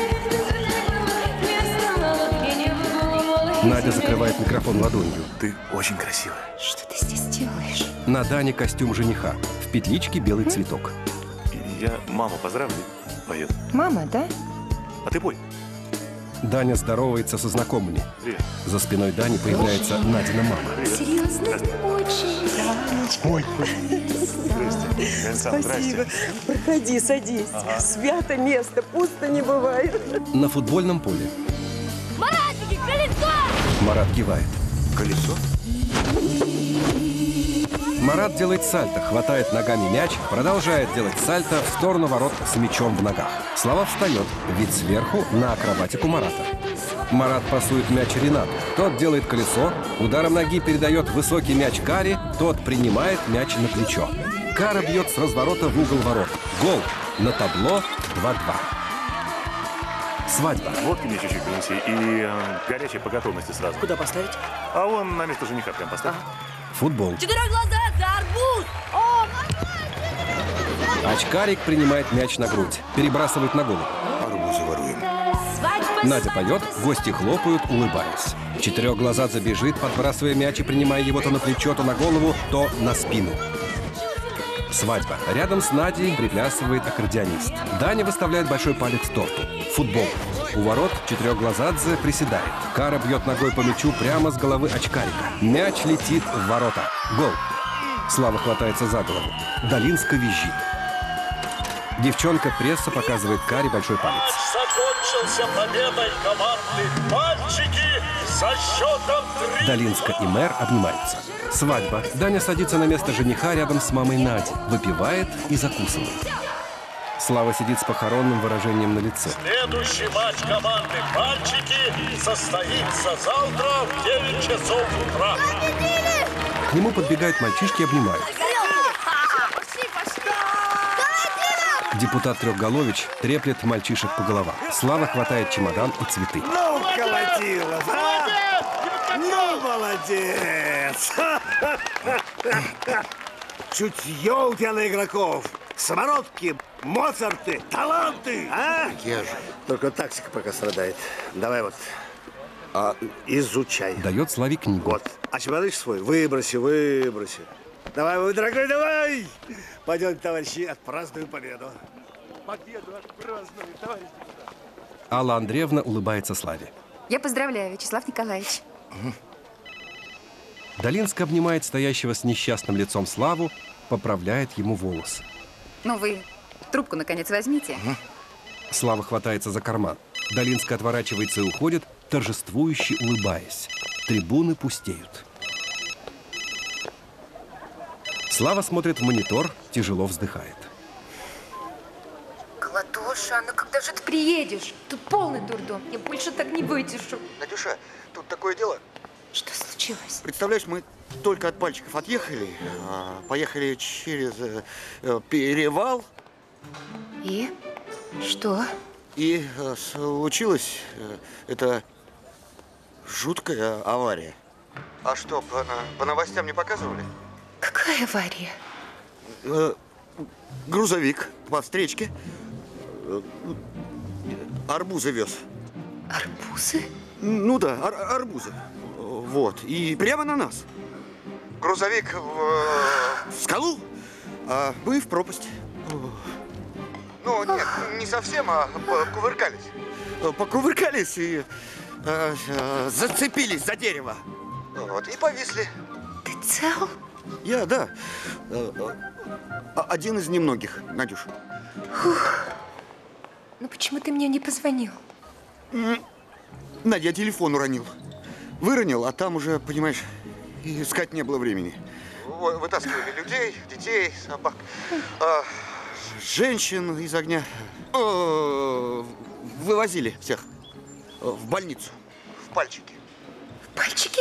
Надя закрывает микрофон ладонью. Ты очень красивая. Что ты здесь делаешь? На Дане костюм жениха. В петличке белый цветок. Я маму поздравлю, поет. Мама, да? А ты пой. Даня здоровается со знакомыми. Привет. За спиной Дани появляется Надина мама. Серьезно? Очень. Ой. Здрасте. Спасибо. Проходи, садись. Ага. Свято место, пусто не бывает. На футбольном поле. Маратики, колесо! Марат кивает. Колесо? Марат делает сальто, хватает ногами мяч, продолжает делать сальто в сторону ворот с мячом в ногах. Слава встает, вид сверху на акробатику Марата. Марат пасует мяч Ренату. Тот делает колесо, ударом ноги передает высокий мяч Каре, тот принимает мяч на плечо. Кара бьет с разворота в угол ворот. Гол. На табло два-два. Свадьба. Водки мне чуть-чуть принеси и э, горячей по готовности сразу. Куда поставить? А вон на место жениха прям поставь. Футбол. Четырехглаза за арбуз! О, Очкарик принимает мяч на грудь, перебрасывает на голову. Арбузы воруем. свадьба! Надя поет, гости хлопают, улыбаясь. Четырехглазадзе бежит, подбрасывая мяч и принимая его то на плечо, то на голову, то на спину. Свадьба. Рядом с Надей приплясывает аккордеонист. Даня выставляет большой палец торту. Футбол. У ворот Четырехглазадзе приседает. Кара бьет ногой по мячу прямо с головы очкарика. Мяч летит в ворота. Гол. Слава хватается за голову. Долинска визжит. Девчонка пресса показывает Каре большой палец. Закончился победой команды «Мальчики» со счетом три. Долинска и мэр обнимаются. Свадьба. Даня садится на место жениха рядом с мамой Нади. Выпивает и закусывает. Слава сидит с похоронным выражением на лице. Следующий матч команды «Мальчики» состоится завтра в девять часов утра. К нему подбегают мальчишки и обнимают. Депутат Трехголович треплет мальчишек по головам. Слава хватает чемодан и цветы. Ну, колотила, а? Ну, молодец! Чутье у тебя на игроков. Самородки, Моцарты, таланты, а? Я же. Только тактика пока страдает. Давай вот, а, изучай. Дает Славе книгу. Вот. А чемоданчик свой выброси, выброси. Давай, мой дорогой, давай! Пойдем, товарищи, отпразднуем победу. Победу отпразднуем, товарищи. Алла Андреевна улыбается Славе. Я поздравляю, Вячеслав Николаевич. Долинска обнимает стоящего с несчастным лицом Славу, поправляет ему волосы. Ну, вы трубку, наконец, возьмите. Слава хватается за карман. Долинска отворачивается и уходит, торжествующе улыбаясь. Трибуны пустеют. Слава смотрит в монитор, тяжело вздыхает. Кладоша, ну когда же ты приедешь? Тут полный дурдом. Я больше так не выдержу. Надюша, тут такое дело. Что случилось? Представляешь, мы только от пальчиков отъехали, а, поехали через э, э, перевал. И? Что? И э, случилась э, эта жуткая авария. А что, по, по новостям не показывали? Какая авария? Э, грузовик по встречке э, арбузы вез. Арбузы? Ну да, ар арбузы. Вот. И прямо на нас. грузовик в, в скалу, а мы в пропасть. Ну, нет, не совсем, а покувыркались. Покувыркались и э, э, зацепились за дерево. Вот, и повисли. Ты цел? Я, да. Э, э, один из немногих, Надюш. Фух. Ну почему ты мне не позвонил? Надя, я телефон уронил. Выронил, а там уже, понимаешь, искать не было времени. Вытаскивали людей, детей, собак, а, женщин из огня. О, вывозили всех в больницу, в пальчики. В пальчики?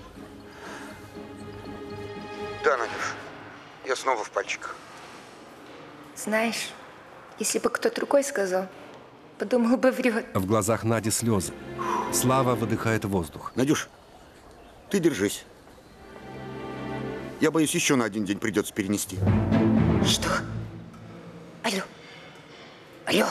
Да, Надюш, я снова в пальчиках. Знаешь, если бы кто другой сказал, подумал бы, врет. В глазах Нади слезы. Слава выдыхает воздух. Надюш, ты держись. Я боюсь, еще на один день придется перенести. Что? Алло. Алло.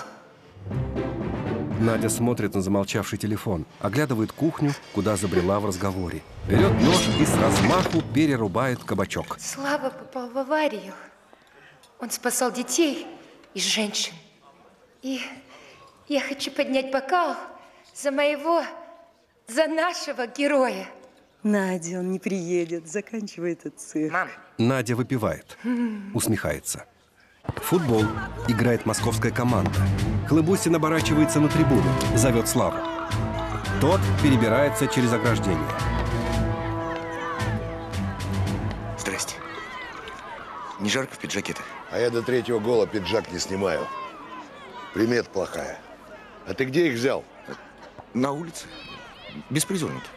Надя смотрит на замолчавший телефон, оглядывает кухню, куда забрела в разговоре. Берет нож и с размаху перерубает кабачок. Слава попал в аварию. Он спасал детей и женщин. И я хочу поднять бокал за моего, за нашего героя. Надя, он не приедет, заканчивай этот цирк. Мам. Надя выпивает, усмехается. Футбол. Играет московская команда. Хлыбустин оборачивается на трибуну, зовет Славу. Тот перебирается через ограждение. Здрасте. Не жарко в пиджаке-то? А я до третьего гола пиджак не снимаю. Примет плохая. А ты где их взял? На улице. Беспризорники.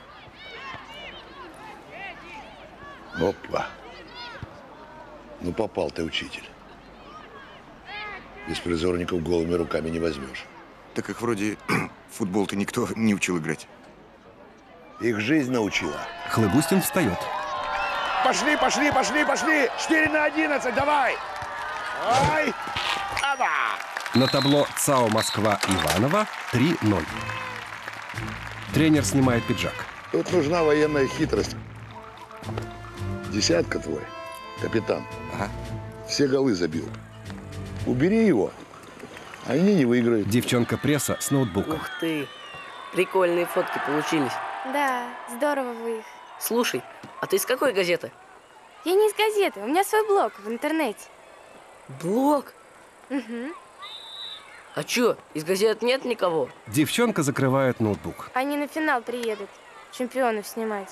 Опа. Ну, попал ты, учитель. Беспризорников голыми руками не возьмешь. Так их вроде в футбол-то никто не учил играть. Их жизнь научила. Хлыбустин встает. Пошли, пошли, пошли, пошли! четыре на одиннадцать, давай! Ай! Ава! На табло ЦАО Москва Иваново три ноль. Тренер снимает пиджак. Тут нужна военная хитрость. Десятка твой, капитан. Ага. Все голы забил. Убери его, они не выиграют. Девчонка-пресса с ноутбуком. Ух ты, прикольные фотки получились. Да, здорово вы их. Слушай, а ты из какой газеты? Я не из газеты, у меня свой блог в интернете. Блог? Угу. А чё, из газет нет никого? Девчонка закрывает ноутбук. Они на финал приедут, чемпионов снимать.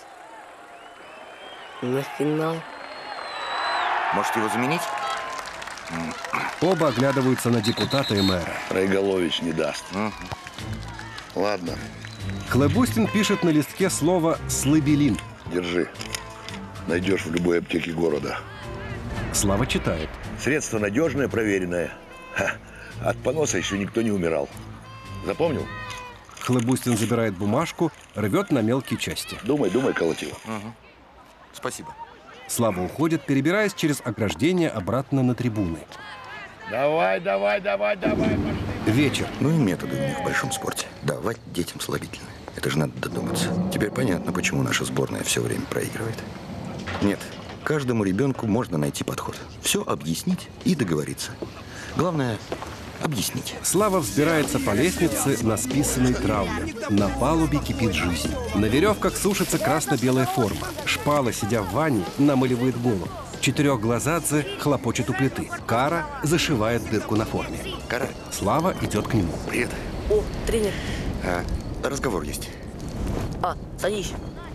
На финал? Может, его заменить? Оба оглядываются на депутата и мэра. Райголович не даст. Угу. Ладно. Хлыбустин пишет на листке слово «слабелин». Держи. Найдешь в любой аптеке города. Слава читает. Средство надежное, проверенное. Ха. От поноса еще никто не умирал. Запомнил? Хлыбустин забирает бумажку, рвет на мелкие части. Думай, думай, колотило. Угу. Спасибо. Слава уходит, перебираясь через ограждение обратно на трибуны. Давай, давай, давай, давай, пошли. Вечер. Ну и методы у них в большом спорте. Давать детям слабительное. Это же надо додуматься. Теперь понятно, почему наша сборная все время проигрывает. Нет, каждому ребенку можно найти подход. Все объяснить и договориться. Главное – объяснить. Слава взбирается по лестнице на списанной травме. На палубе кипит жизнь. На веревках сушится красно-белая форма. Шпала, сидя в ванне, намыливает голову. Четырехглазадзе хлопочет у плиты. Кара зашивает дырку на форме. Кара. Слава идет к нему. Привет. О, тренер. А, разговор есть. А, садись.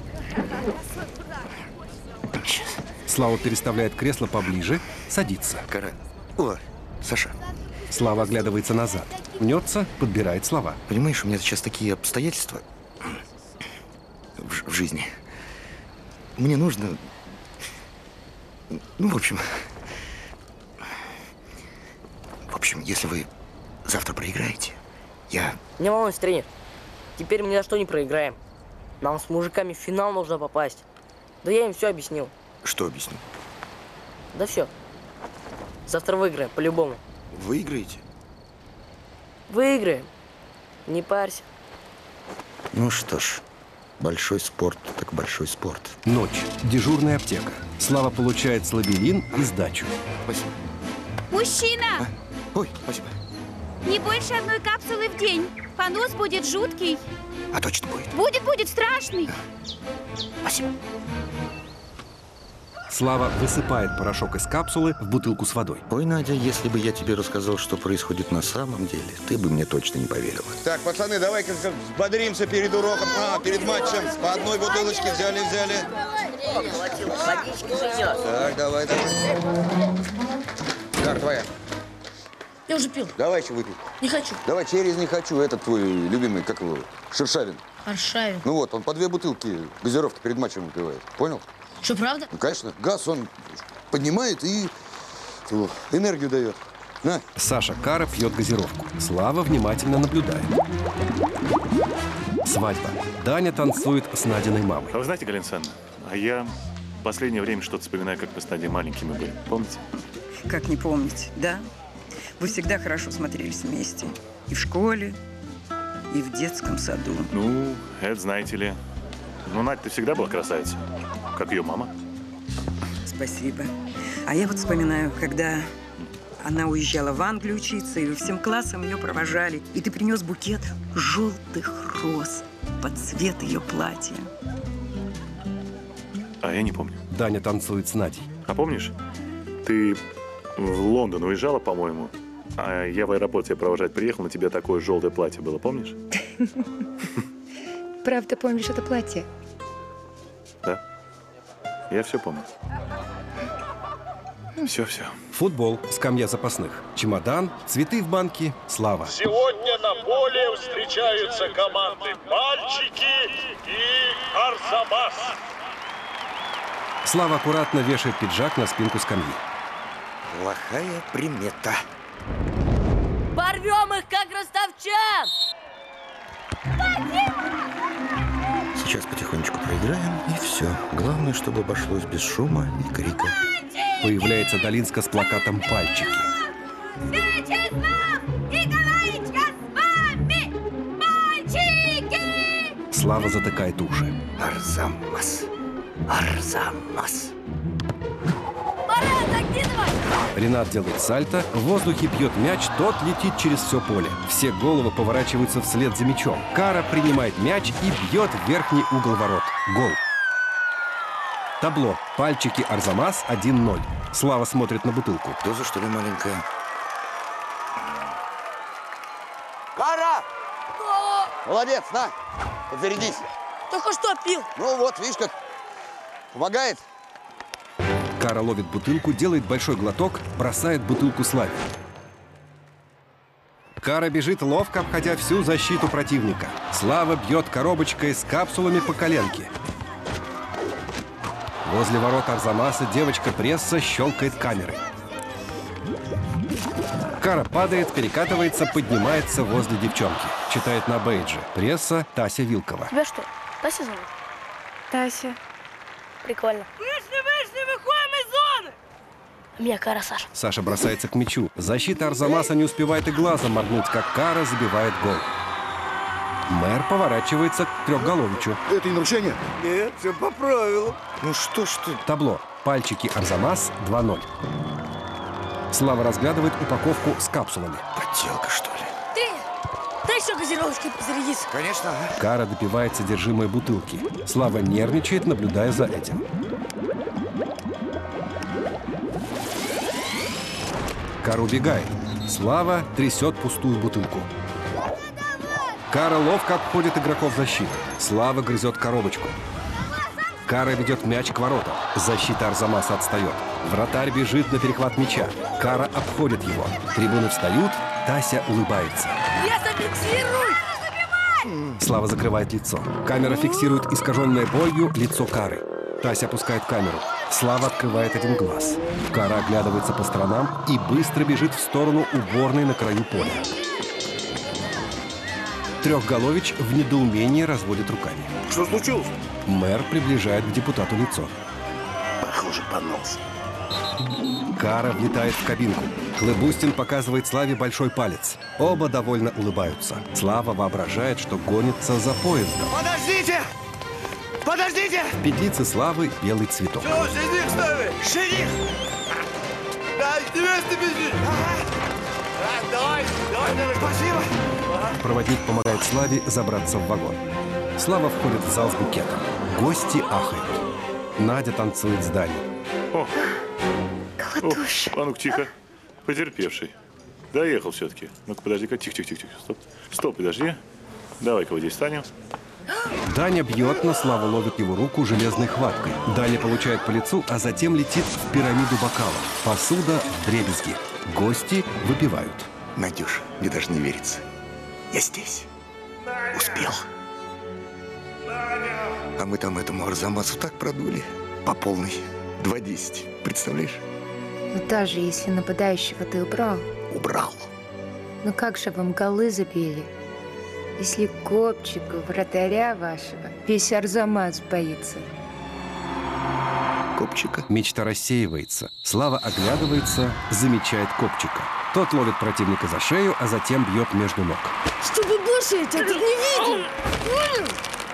Слава переставляет кресло поближе, садится. Кара. О, Саша. Слава оглядывается назад. Мнется, подбирает слова. Понимаешь, у меня сейчас такие обстоятельства в, в жизни. Мне нужно... Ну, в общем... В общем, если вы завтра проиграете, я... Не волнуйся, тренер. Теперь мы ни за что не проиграем. Нам с мужиками в финал нужно попасть. Да я им все объяснил. Что объясню? Да все. Завтра выиграем, по-любому. Выиграете? Выиграем. Не парься. Ну что ж, Большой спорт, так большой спорт. Ночь. Дежурная аптека. Слава получает слабелин и сдачу. Спасибо. Мужчина! А? Ой, спасибо. Не больше одной капсулы в день. Понос будет жуткий. А точно будет? Будет, будет страшный. Спасибо. Слава высыпает порошок из капсулы в бутылку с водой. Ой, Надя, если бы я тебе рассказал, что происходит на самом деле, ты бы мне точно не поверила. Так, пацаны, давай-ка взбодримся перед уроком. А, перед матчем. По одной бутылочке взяли, взяли. Водички принес. Так, давай, давай. Как твоя? Я уже пил. Давай еще выпей. Не хочу. Давай через не хочу. Этот твой любимый, как его, Шершавин. Аршавин. Ну вот, он по две бутылки газировки перед матчем выпивает. Понял? Что, правда? Ну, конечно. Газ он поднимает и фу, энергию дает. На. Саша Кара пьет газировку. Слава внимательно наблюдает. Свадьба. Даня танцует с Надиной мамой. А вы знаете, Галина Александровна, а я в последнее время что-то вспоминаю, как мы с Надей маленькими были. Помните? Как не помнить, да? Вы всегда хорошо смотрелись вместе. И в школе, и в детском саду. Ну, это знаете ли. Ну, Надя-то всегда была красавицей. Как ее мама. Спасибо. А я вот вспоминаю, когда она уезжала в Англию учиться, и вы всем классом ее провожали. И ты принес букет желтых роз под цвет ее платья. А я не помню. Даня танцует с Надей. А помнишь, ты в Лондон уезжала, по-моему, а я в аэропорт тебя провожать приехал, на тебе такое желтое платье было, помнишь? Правда, помнишь это платье? Да. Я все помню. Все-все. Футбол, скамья запасных, чемодан, цветы в банке, Слава. Сегодня на поле встречаются команды «Пальчики» и «Арзамас». Слава аккуратно вешает пиджак на спинку скамьи. Плохая примета. Порвем их, как ростовчан! Сейчас потихонечку проиграем, и все. Главное, чтобы обошлось без шума и крика. Появляется Долинска с плакатом «Пальчики». Вячеслав Николаевич, я с вами! Мальчики! Слава затыкает уши. Арзамас. Арзамас. Пора закидывать! Ренат делает сальто, в воздухе бьет мяч, тот летит через все поле. Все головы поворачиваются вслед за мячом. Кара принимает мяч и бьет в верхний угол ворот. Гол. Табло. Пальчики Арзамас один ноль. Слава смотрит на бутылку. Доза, что ли, маленькая? Кара! Молодец, на, подзарядись. Только что пил. Ну вот, видишь, как помогает. Кара ловит бутылку, делает большой глоток, бросает бутылку Славе. Кара бежит, ловко обходя всю защиту противника. Слава бьет коробочкой с капсулами по коленке. Возле ворот Арзамаса девочка-пресса щелкает камерой. Кара падает, перекатывается, поднимается возле девчонки. Читает на бейдже. Пресса Тася Вилкова. Тебя что, Тася зовут? Тася. Прикольно. Вышли, вышли, выходим из зоны! А меня Кара, Саша. Саша бросается к мячу. Защита Арзамаса не успевает и глазом моргнуть, как Кара забивает гол. Мэр поворачивается к Трехголовичу. Это не нарушение? Нет, все по правилам. Ну что ж ты? Табло. Пальчики Арзамас два ноль. Слава разглядывает упаковку с капсулами. Подделка, что ли? Тренер, дай еще газировочкой позарядиться. Конечно. Кара допивает содержимое бутылки. Слава нервничает, наблюдая за этим. Кара убегает. Слава трясет пустую бутылку. Кара ловко обходит игроков защиты. Слава грызет коробочку. Кара ведет мяч к воротам. Защита Арзамаса отстает. Вратарь бежит на перехват мяча. Кара обходит его. Трибуны встают. Тася улыбается. Я зафиксирую! Слава закрывает лицо. Камера фиксирует искаженное болью лицо Кары. Тася опускает камеру. Слава открывает один глаз. Кара оглядывается по сторонам и быстро бежит в сторону уборной на краю поля. Трехголович в недоумении разводит руками. Что случилось? Мэр приближает к депутату лицо. Похоже, понос. Кара влетает в кабинку. Хлыбустин показывает Славе большой палец. Оба довольно улыбаются. Слава воображает, что гонится за поездом. Подождите! Подождите! В петлице Славы белый цветок. Что, жених, что ли? Жених! Да, невеста бежит! А, давай, давай, давай. Спасибо! Проводник помогает Славе забраться в вагон. Слава входит в зал с букетом. Гости ахают. Надя танцует с Даней. О, Колотуш. О, а ну-ка, тихо. Потерпевший. Доехал все-таки. Ну-ка, подожди-ка. Тихо-тихо-тихо. Стоп. Стоп, подожди. Давай-ка вот здесь встанем. Даня бьет, но Слава ловит его руку железной хваткой. Даня получает по лицу, а затем летит в пирамиду бокалов. Посуда вдребезги. Гости выпивают. Надюш, мне даже не верится. Я здесь. Успел. А мы там этому Арзамасу так продули. По полной. два десять. Представляешь? Ну даже если нападающего ты убрал. Убрал. Ну как же вам голы забили? Если Копчика, вратаря вашего, весь Арзамас боится. Копчика. Мечта рассеивается. Слава оглядывается, замечает Копчика. Тот ловит противника за шею, а затем бьет между ног. Чтобы больше я тебя тут не видел. Понял?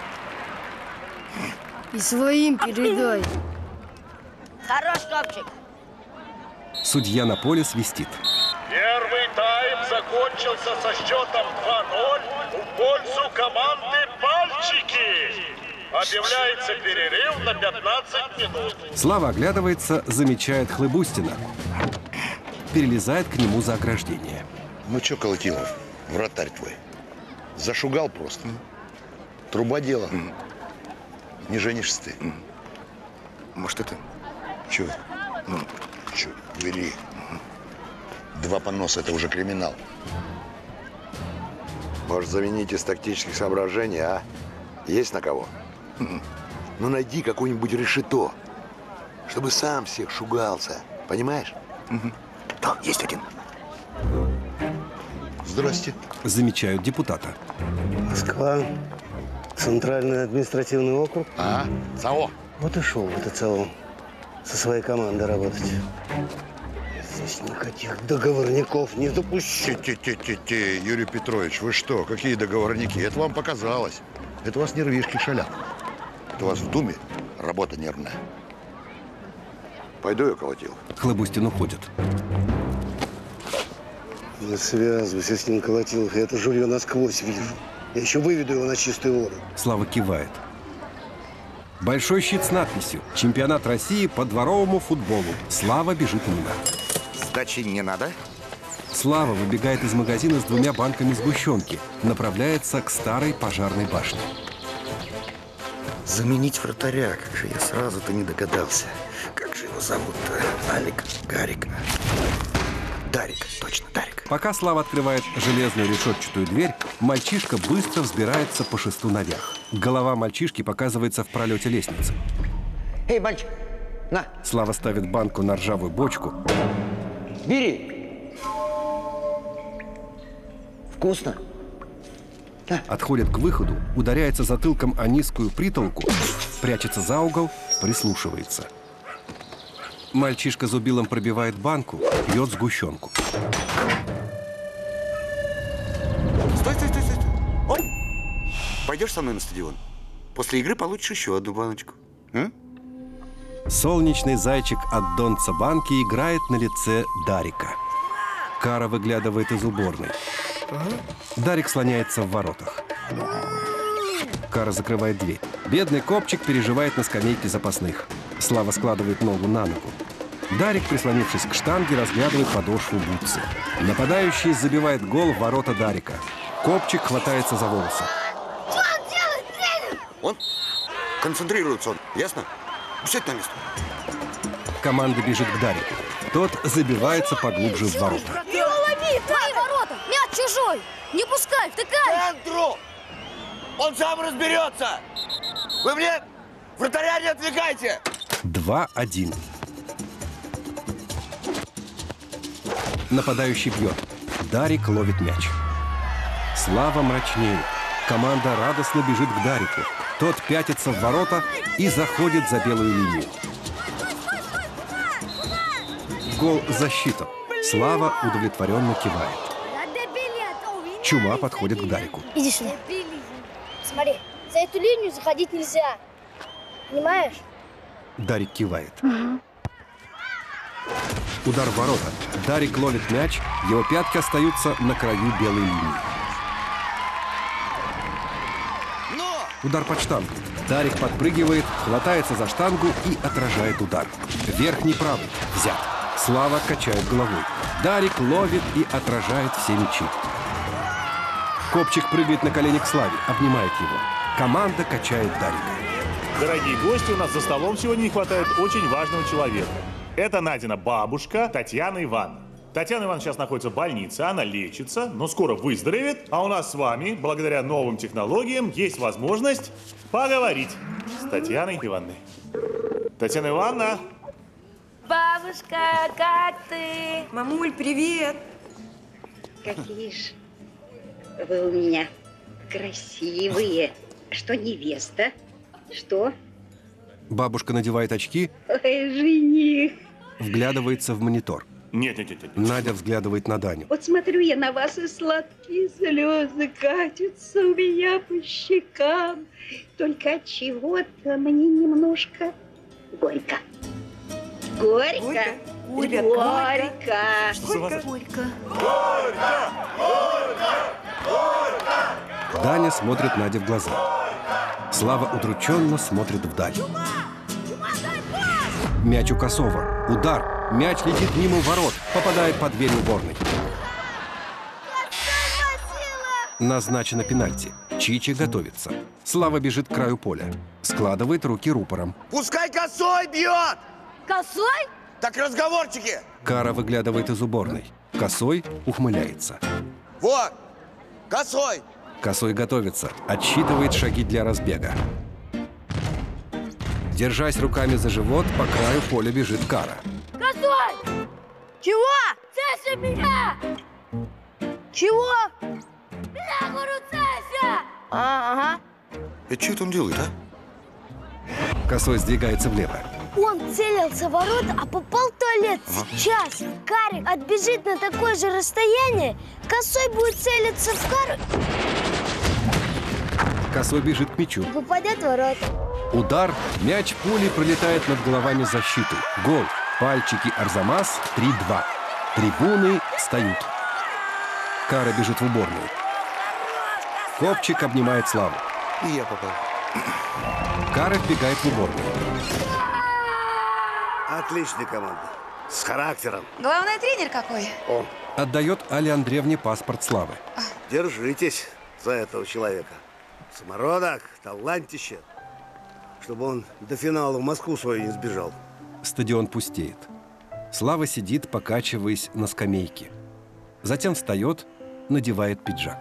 И своим передай. Хорош, Копчик. Судья на поле свистит. Первый тайм закончился со счетом два ноль в пользу команды «Пальчики». Объявляется перерыв на пятнадцать минут. Слава оглядывается, замечает Хлыбустина. Перелезает к нему за ограждение. Ну что, Колотилов, вратарь твой, зашугал просто. Труба дело. Не женишься ты. Может, это... Че? Ну, че, бери. Два поноса – это уже криминал. Может, заменить из тактических соображений, а? Есть на кого? Ну, найди какое-нибудь решето, чтобы сам всех шугался. Понимаешь? Да, есть один. Здрасте. Замечают депутата. Москва. Центральный административный округ. А? ЦАО. Вот и шел в это ЦАО со своей командой работать. Здесь никаких договорников не допущу. Те-те-те-те, Юрий Петрович, вы что? Какие договорники? Это вам показалось. Это у вас нервишки шалят. Это у вас в Думе работа нервная. Пойду я, Колотил. Хлыбустин уходит. Не связывайся с ним, Колотилов. Я это жулье насквозь вижу. Я еще выведу его на чистую воду. Слава кивает. Большой щит с надписью «Чемпионат России по дворовому футболу». Слава бежит мимо. Сдачи не надо. Слава выбегает из магазина с двумя банками сгущенки. Направляется к старой пожарной башне. Заменить вратаря, как же я сразу-то не догадался. Как же его зовут-то? Алик, Гарик. Дарик, точно, Дарик. Пока Слава открывает железную решетчатую дверь, мальчишка быстро взбирается по шесту наверх. Голова мальчишки показывается в пролете лестницы. Эй, мальчик, на. Слава ставит банку на ржавую бочку. Бери. Вкусно. На. Отходит к выходу, ударяется затылком о низкую притолку, прячется за угол, прислушивается. Мальчишка зубилом пробивает банку, пьет сгущенку. Стой, стой, стой, стой. Ой! Пойдешь со мной на стадион? После игры получишь еще одну баночку. М? Солнечный зайчик от донца банки играет на лице Дарика. Кара выглядывает из уборной. Дарик слоняется в воротах. Кара закрывает дверь. Бедный Копчик переживает на скамейке запасных. Слава складывает ногу на ногу. Дарик, прислонившись к штанге, разглядывает подошву бутсы. Нападающий забивает гол в ворота Дарика. Копчик хватается за волосы. Что он делает, тренер? Он концентрируется, он. Ясно? Сядь на место. Команда бежит к Дарику. Тот забивается поглубже в ворота. Его лови! Твои ворота! Мяч чужой! Не пускай, втыкай! Центру! Он сам разберется! Вы мне вратаря не отвлекайте! два один. Нападающий бьет. Дарик ловит мяч. Слава мрачнеет. Команда радостно бежит к Дарику. Тот пятится в ворота и заходит за белую линию. Гол засчитан. Слава удовлетворенно кивает. Чума подходит к Дарику. Иди сюда. Смотри, за эту линию заходить нельзя. Понимаешь? Дарик кивает. Угу. Удар в ворота. Дарик ловит мяч, его пятки остаются на краю белой линии. Удар под штангу. Дарик подпрыгивает, хватается за штангу и отражает удар. Верхний правый. Взят. Слава качает головой. Дарик ловит и отражает все мячи. Копчик прыгает на колени к Славе, обнимает его. Команда качает Дарика. Дорогие гости, у нас за столом сегодня не хватает очень важного человека. Это Надина бабушка Татьяна Ивановна. Татьяна Ивановна сейчас находится в больнице, она лечится, но скоро выздоровеет. А у нас с вами, благодаря новым технологиям, есть возможность поговорить с Татьяной Ивановной. Татьяна Ивановна. Бабушка, как ты? Мамуль, привет. Какие ж вы у меня красивые. Что невеста? Что? Бабушка надевает очки, Ой, жених. вглядывается в монитор. Нет, нет, нет, нет. Надя взглядывает на Даню. Вот смотрю я на вас, и сладкие слезы катятся у меня по щекам. Только от чего-то мне немножко горько. Горько? Горько? Ребят, горько. Горько. Горько. Даня смотрит Наде в глаза. Слава удрученно смотрит вдаль. Мяч у Косова. Удар. Мяч летит мимо ворот. Попадает под дверь уборной. Назначено пенальти. Чичи готовится. Слава бежит к краю поля. Складывает руки рупором. Пускай Косой бьет! Косой? Так разговорчики! Кара выглядывает из уборной. Косой ухмыляется. Вот! Косой! Косой готовится. Отсчитывает шаги для разбега. Держась руками за живот, по краю поля бежит Кара. Косой! Чего? Цеся меня! Чего? Меня, говорю, Цеся! А, ага. Это что это он делает, а? Косой сдвигается влево. Он целился в ворота, а попал в туалет. Сейчас Карик отбежит на такое же расстояние, Косой будет целиться в Кару. Косой бежит к мячу. Попадет в ворота. Удар. Мяч пулей пролетает над головами защиты. Гол. Пальчики Арзамас. три-два. Трибуны встают. Кара бежит в уборную. Копчик обнимает Славу. И я попал. Кара вбегает в уборную. Отличная команда. С характером. Главное, тренер какой. О. Отдает Алле Андреевне паспорт Славы. Держитесь за этого человека. Самородок, талантище. Чтобы он до финала в Москву свою не сбежал. Стадион пустеет. Слава сидит, покачиваясь на скамейке. Затем встает, надевает пиджак.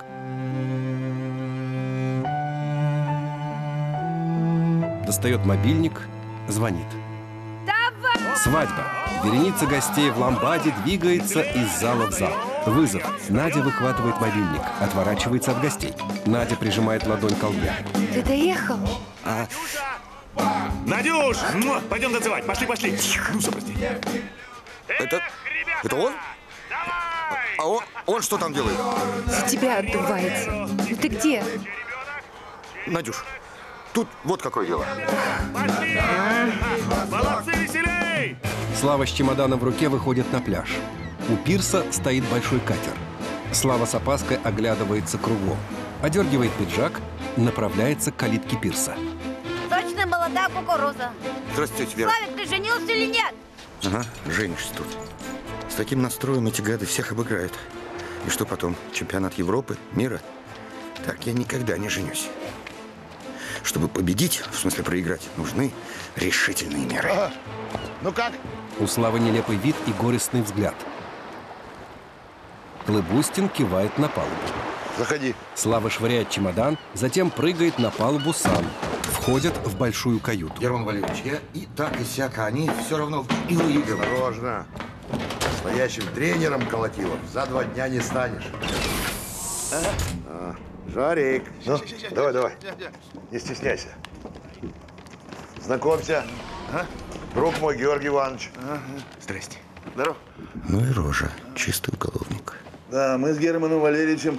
Достает мобильник, звонит. Давай! Свадьба. Вереница гостей в ламбаде двигается из зала в зал. Вызов. Надя выхватывает мобильник, отворачивается от гостей. Надя прижимает ладонь к колбе. Ты доехал? А... Надюш! Ну, пойдем танцевать. Пошли, пошли. Ну, все, прости. Это... Это он? А он, он что там делает? За тебя отдувается. Ну ты где? Надюш, тут вот какое дело. Молодцы, веселей! Слава с чемоданом в руке выходит на пляж. У пирса стоит большой катер. Слава с опаской оглядывается кругом. Одергивает пиджак, направляется к калитке пирса. Точно молодая кукуруза. Здравствуйте, Вера. Славик, ты женился или нет? Ага, женишься тут. С таким настроем эти гады всех обыграют. И что потом? Чемпионат Европы? Мира? Так я никогда не женюсь. Чтобы победить, в смысле проиграть, нужны решительные меры. Ага. Ну как? У Славы нелепый вид и горестный взгляд. Клыбустин кивает на палубу. Заходи. Слава швыряет чемодан, затем прыгает на палубу сам. Входят в большую каюту. Герман Валерьевич, я и так, и сяко, они все равно и выигрывают. Осторожно. Настоящим тренером Колотилов за два дня не станешь. А? А, Жарик. Ну, давай, давай. Не стесняйся. Знакомься. А? Друг мой, Георгий Иванович. Ага. Здрасте. Здорово. Ну и рожа. Чистый уголовник. Да, мы с Германом Валерьевичем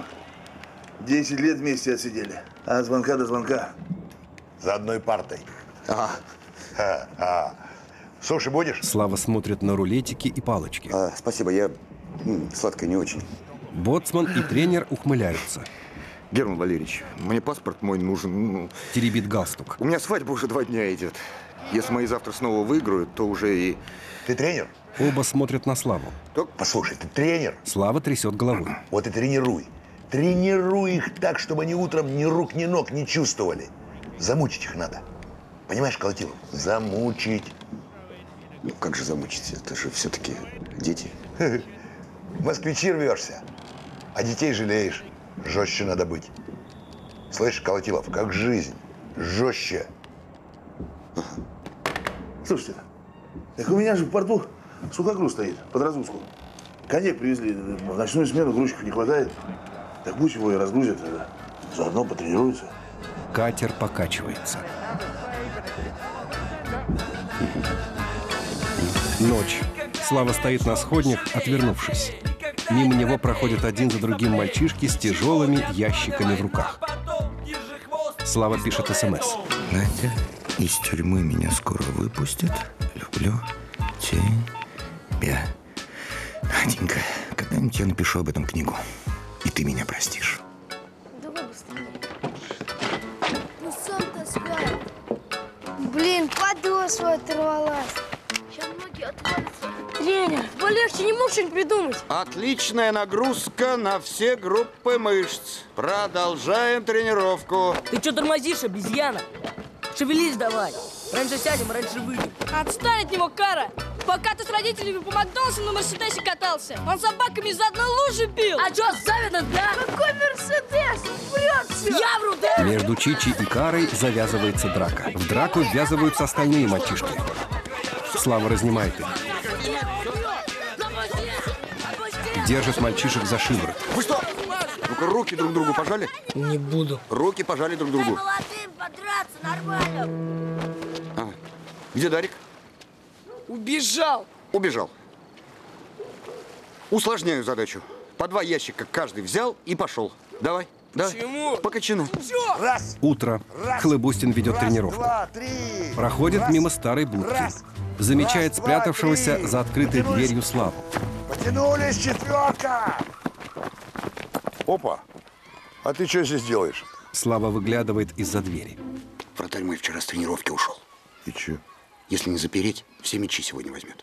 десять лет вместе отсидели. От звонка до звонка. За одной партой. Ага. А, а. Суши будешь? Слава смотрит на рулетики и палочки. А, спасибо, я м, сладкое не очень. Боцман и тренер ухмыляются. Герман Валерьевич, мне паспорт мой нужен. Ну, теребит галстук. У меня свадьба уже два дня идет. Если мои завтра снова выиграют, то уже и... Ты тренер? Оба смотрят на Славу. Так, послушай, ты тренер? Слава трясет головой. Вот и тренируй. Тренируй их так, чтобы они утром ни рук, ни ног не чувствовали. Замучить их надо. Понимаешь, Колотилов? Замучить. Ну, как же замучить? Это же все-таки дети. Москвичи рвешься, а детей жалеешь. Жестче надо быть. Слышь, Колотилов, как жизнь. Жестче. Слушайте, так у меня же в порту сухогруз стоит под разгрузку. Коньяк привезли. В ночную смену грузчиков не хватает. Так пусть его и разгрузят. Заодно потренируются. Катер покачивается. Ночь. Слава стоит на сходнях, отвернувшись. Мимо него проходят один за другим мальчишки с тяжелыми ящиками в руках. Слава пишет СМС. Надя, из тюрьмы меня скоро выпустят. Люблю тебя. Наденька, когда-нибудь я напишу об этом книгу. И ты меня простишь. Давай быстрее. Ну сам таскай. Блин, подошва оторвалась. Сейчас ноги отвалятся. Тренер, полегче, не можешь что-нибудь придумать? Отличная нагрузка на все группы мышц. Продолжаем тренировку. Ты что тормозишь, обезьяна? Шевелись давай. Раньше сядем, раньше выйдем. Отстань от него, Кара! Пока ты с родителями по Макдональдсу на Мерседесе катался, он собаками из одной лужи бил. А что, завидно, да? Какой Мерседес? Врет все. Я вру, да? Между Чичи и Карой завязывается драка. В драку ввязываются остальные мальчишки. Слава разнимает их. Держит мальчишек за шиворот. Вы что? Ну-ка, руки друг другу пожали. Не буду. Руки пожали друг другу. Молодым подраться нормально. А, где Дарик? Убежал. Убежал. Усложняю задачу. По два ящика каждый взял и пошел. Давай. Да. Почему? По кочану. Раз. Утро. Раз. Хлыбустин ведет Раз, тренировку. Два, три. Проходит Раз. мимо старой будки. Раз. Замечает Раз, спрятавшегося два, три. за открытой Потянулись. дверью Славу. Потянулись, четверка. Опа. А ты что здесь делаешь? Слава выглядывает из-за двери. Вратарь мой вчера с тренировки ушел. И че? Если не запереть, все мячи сегодня возьмет.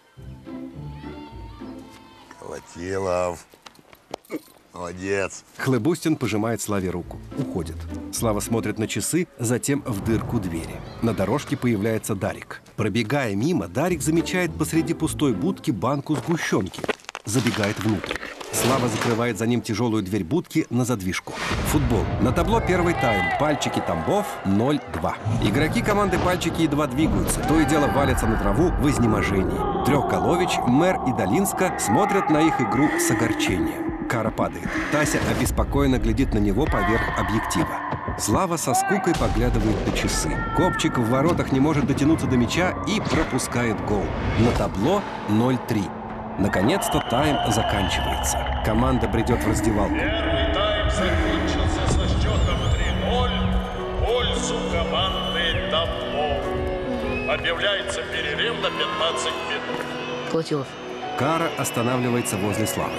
Колотилов. Молодец. Хлыбустин пожимает Славе руку. Уходит. Слава смотрит на часы, затем в дырку двери. На дорожке появляется Дарик. Пробегая мимо, Дарик замечает посреди пустой будки банку сгущенки. Забегает внутрь. Слава закрывает за ним тяжелую дверь будки на задвижку. Футбол. На табло первый тайм. Пальчики Тамбов ноль два. Игроки команды Пальчики едва двигаются. То и дело валятся на траву в изнеможении. Трехголович, Мэр и Долинска смотрят на их игру с огорчением. Кара падает. Тася обеспокоенно глядит на него поверх объектива. Слава со скукой поглядывает на часы. Копчик в воротах не может дотянуться до мяча и пропускает гол. На табло ноль три. Наконец-то тайм заканчивается. Команда бредет в раздевалку. Первый тайм закончился со счетом три ноль в пользу команды Тамбов. Объявляется перерыв на пятнадцать минут. Колотилов. Кара останавливается возле Славы.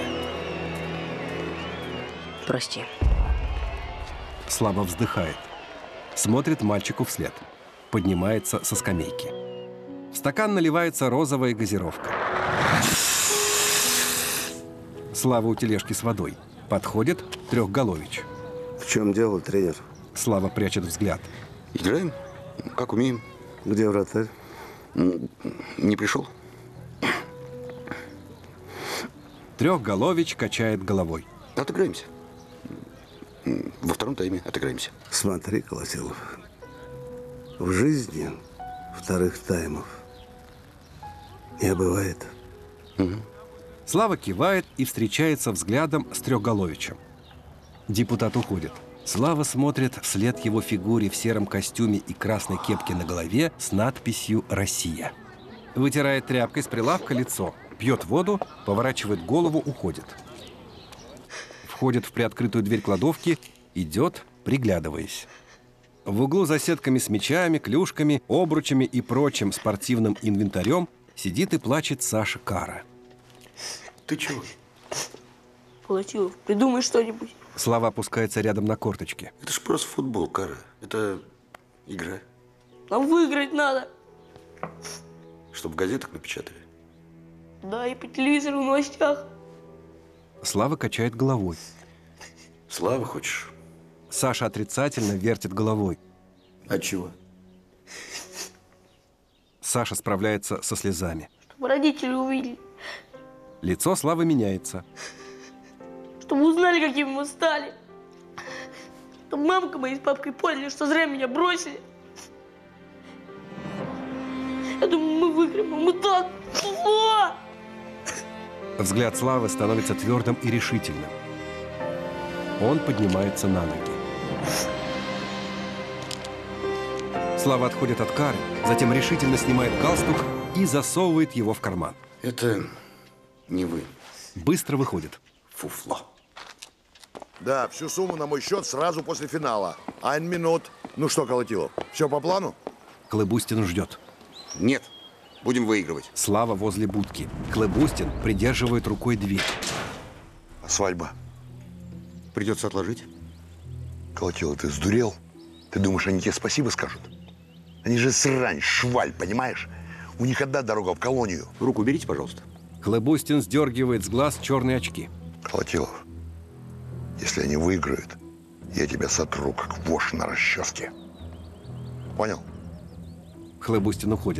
Прости. Слава вздыхает. Смотрит мальчику вслед. Поднимается со скамейки. В стакан наливается розовая газировка. Слава у тележки с водой. Подходит Трехголович. В чем дело, тренер? Слава прячет взгляд. Играем, как умеем. Где вратарь? Не пришел. Трехголович качает головой. Отыграемся. Во втором тайме отыграемся. Смотри, Колотилов. В жизни вторых таймов не бывает. Угу. Слава кивает и встречается взглядом с Трехголовичем. Депутат уходит. Слава смотрит вслед его фигуре в сером костюме и красной кепке на голове с надписью «Россия». Вытирает тряпкой с прилавка лицо, пьет воду, поворачивает голову, уходит. Входит в приоткрытую дверь кладовки, идет, приглядываясь. В углу за сетками с мячами, клюшками, обручами и прочим спортивным инвентарем сидит и плачет Саша Кара. Ты чего? Колотилов, придумай что-нибудь. Слава опускается рядом на корточки. Это ж просто футбол, Кара. Это игра. Нам выиграть надо. Чтоб в газетах напечатали. Да, и по телевизору в новостях. Слава качает головой. Славы хочешь? Саша отрицательно вертит головой. А чего? Саша справляется со слезами. Чтобы родители увидели. Лицо Славы меняется. Чтобы узнали, какими мы стали. Чтобы мамка моя с папкой поняли, что зря меня бросили. Я думаю, мы выиграем, а мы так. О! Взгляд Славы становится твердым и решительным. Он поднимается на ноги. Слава отходит от Кары, затем решительно снимает галстук и засовывает его в карман. Это не вы. Быстро выходит. Фуфло. Да, всю сумму на мой счет сразу после финала. Айн минут. Ну что, Колотилов, все по плану? Клыбустин ждет. Нет, будем выигрывать. Слава возле будки. Клыбустин придерживает рукой дверь. А свадьба? Придется отложить. Колотилов, ты сдурел? Ты думаешь, они тебе спасибо скажут? Они же срань, шваль, понимаешь? У них одна дорога в колонию. Руку уберите, пожалуйста. Клыбустин сдергивает с глаз черные очки. Колотилов, если они выиграют, я тебя сотру, как вошь на расческе. Понял? Хлыбустин уходит.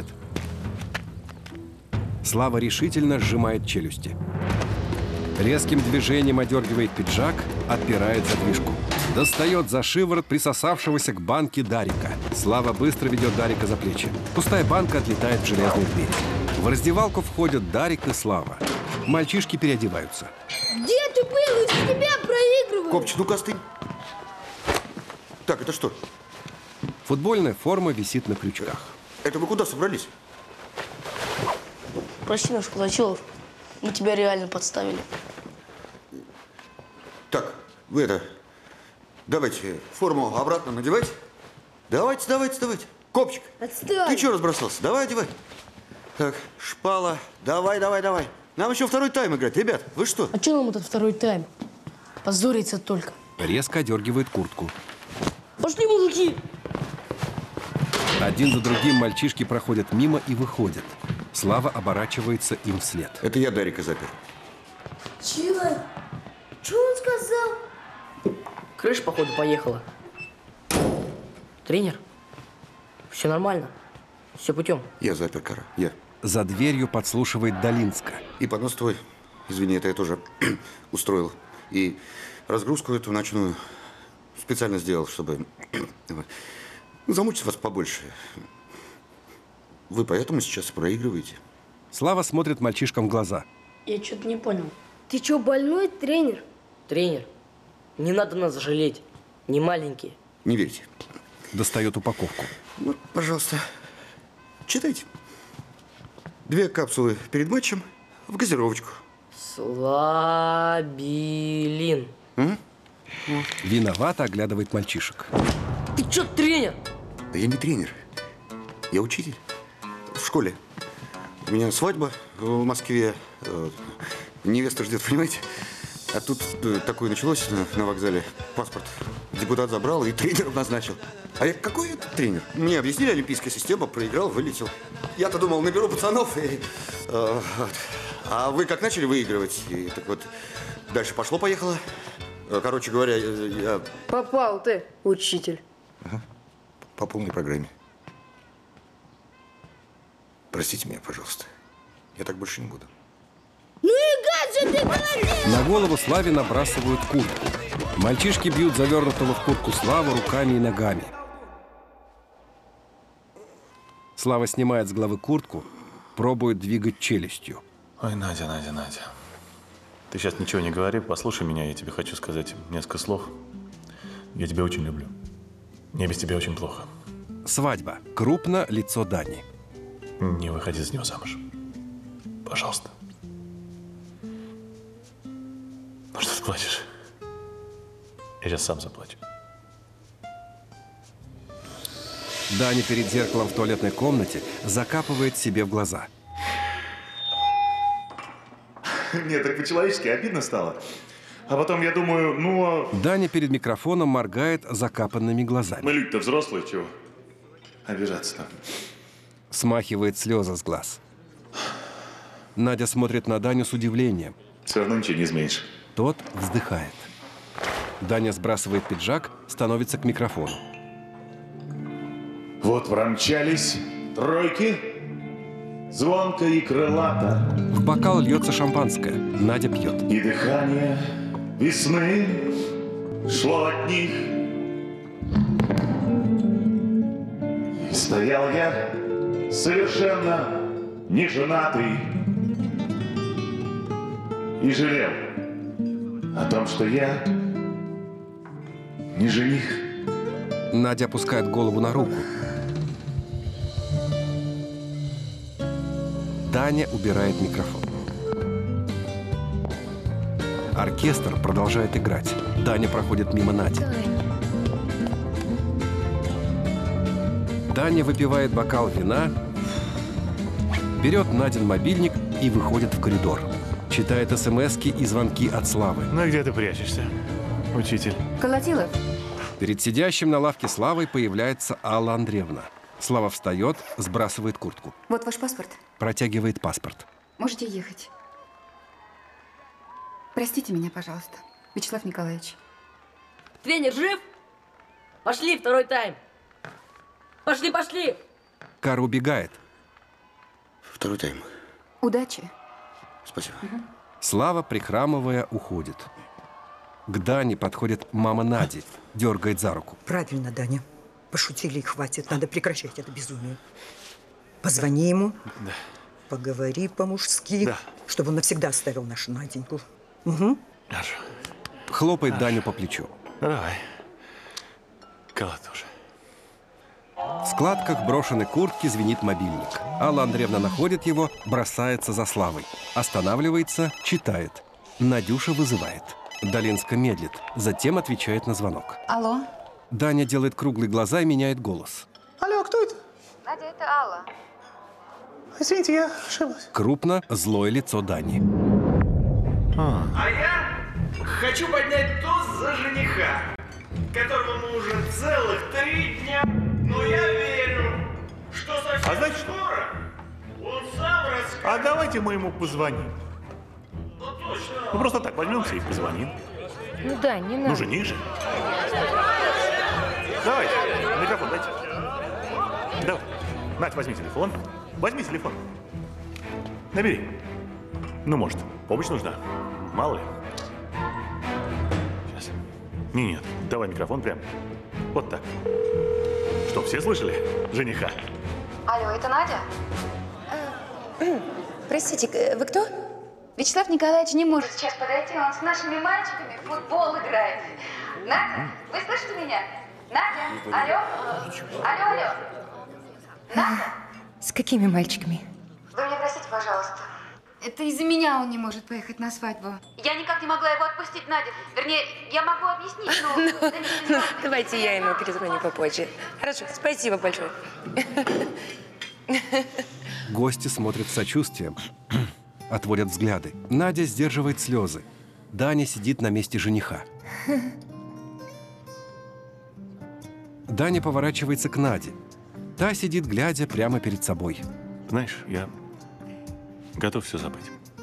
Слава решительно сжимает челюсти. Резким движением одергивает пиджак, отпирает задвижку. Достает за шиворот присосавшегося к банке Дарика. Слава быстро ведет Дарика за плечи. Пустая банка отлетает в железную дверь. В раздевалку входят Дарик и Слава. Мальчишки переодеваются. Где ты был? Из тебя проигрываю. Копч, ну-ка остынь. Так, это что? Футбольная форма висит на крючках. Это вы куда собрались? Прости наш Колотилов, мы тебя реально подставили. Так, вы это... Давайте форму обратно надевайте. Давайте, давайте, давайте. Копчик, Отстой. ты что разбросался? Давай, одевай. Так, шпала. Давай, давай, давай. Нам еще второй тайм играть. Ребят, вы что? А что нам этот второй тайм? Позориться только. Резко одергивает куртку. Пошли, мужики! Один за другим мальчишки проходят мимо и выходят. Слава оборачивается им вслед. Это я Дарика запер. Чего? Что он сказал? Крыша, походу, поехала. Тренер, все нормально. Все путем. Я запер, Кара. Я. За дверью подслушивает Долинска. И понос твой. Извини, это я тоже устроил. И разгрузку эту ночную специально сделал, чтобы замучить вас побольше. Вы поэтому сейчас проигрываете. Слава смотрит мальчишкам в глаза. Я что-то не понял. Ты что, больной, тренер? Тренер, не надо нас жалеть. Не маленькие. Не верьте. Достает упаковку. Вот, пожалуйста, читайте. Две капсулы перед матчем в газировочку. Слабилин. М? Виновато оглядывает мальчишек. Ты что, тренер? Да я не тренер. Я учитель. В школе. У меня свадьба в Москве. Невеста ждет, понимаете? А тут такое началось на, на вокзале. Паспорт депутат забрал и тренером назначил. А я какой это тренер? Мне объяснили, олимпийская система, проиграл, вылетел. Я-то думал, наберу пацанов и... Э, вот. А вы как начали выигрывать? И так вот, дальше пошло-поехало. Короче говоря, я... Попал ты, учитель. Ага. По полной программе. Простите меня, пожалуйста. Я так больше не буду. Ну и гаджет ты молодец! На голову Славе набрасывают куртку. Мальчишки бьют завернутого в куртку Славу руками и ногами. Слава снимает с головы куртку, пробует двигать челюстью. Ой, Надя, Надя, Надя. Ты сейчас ничего не говори, послушай меня, я тебе хочу сказать несколько слов. Я тебя очень люблю. Мне без тебя очень плохо. Свадьба. Крупно лицо Дани. Не выходи за него замуж. Пожалуйста. Ну что ты плачешь? Я сейчас сам заплачу. Даня перед зеркалом в туалетной комнате закапывает себе в глаза. Мне так по-человечески обидно стало. А потом я думаю, ну... Даня перед микрофоном моргает закапанными глазами. Мы люди-то взрослые, чего? Обижаться-то. Смахивает слезы с глаз. Надя смотрит на Даню с удивлением. Все равно ничего не изменишь. Тот вздыхает. Даня сбрасывает пиджак, становится к микрофону. Вот промчались тройки, звонко и крылато. В бокал льется шампанское. Надя пьет. И дыхание весны шло от них. И стоял я совершенно неженатый и жалел о том, что я не жених. Надя опускает голову на руку. Даня убирает микрофон. Оркестр продолжает играть. Даня проходит мимо Нади. Даня выпивает бокал вина, берет Надин мобильник и выходит в коридор. Читает смски и звонки от Славы. Ну где ты прячешься, учитель? Колотилов. Перед сидящим на лавке Славой появляется Алла Андреевна. Слава встает, сбрасывает куртку. Вот ваш паспорт. Протягивает паспорт. Можете ехать. Простите меня, пожалуйста, Вячеслав Николаевич. Тренер жив? Пошли, второй тайм. Пошли, пошли. Кара убегает. Второй тайм. Удачи. Спасибо. Угу. Слава, прихрамывая, уходит. К Дане подходит мама Нади, дергает за руку. Правильно, Даня. Пошутили и хватит. Надо прекращать это безумие. Позвони ему. Да. Поговори по-мужски, да. Чтобы он навсегда оставил нашу Наденьку. Угу. Хорошо. Хлопает Хорошо. Даню по плечу. Давай. Колотуша. В складках брошенной куртки звенит мобильник. Алла Андреевна находит его, бросается за Славой. Останавливается, читает. Надюша вызывает. Долинска медлит, затем отвечает на звонок. Алло. Даня делает круглые глаза и меняет голос. Алло, кто это? Надя, это Алла. Извините, я ошиблась. Крупно злое лицо Дани. А, а я хочу поднять тост за жениха, которого мы уже целых три дня. Но я верю, что совсем а значит, скоро он сам расскажет. А давайте мы ему позвоним. Ну точно. Ну просто так возьмемся и позвоним. Ну да, не надо. Ну жени же. Давайте, микрофон дайте. Давай. Надь, возьми телефон. Возьми телефон. Набери. Ну, может, помощь нужна. Мало ли. Сейчас. Не, нет, давай микрофон прям. Вот так. Что, все слышали? Жениха. Алло, это Надя? Простите, вы кто? Вячеслав Николаевич не может сейчас подойти, он с нашими мальчиками в футбол играет. Надя, вы слышите меня? Надя, алло? Алло, алло? Надя? С какими мальчиками? Вы меня простите, пожалуйста. Это из-за меня он не может поехать на свадьбу. Я никак не могла его отпустить, Надя. Вернее, я могу объяснить, но... Ну, давайте я ему перезвоню попозже. Хорошо, спасибо большое. Гости смотрят с сочувствием, отводят взгляды. Надя сдерживает слезы. Даня сидит на месте жениха. Даня поворачивается к Наде. Та сидит, глядя прямо перед собой. Знаешь, я готов все забыть.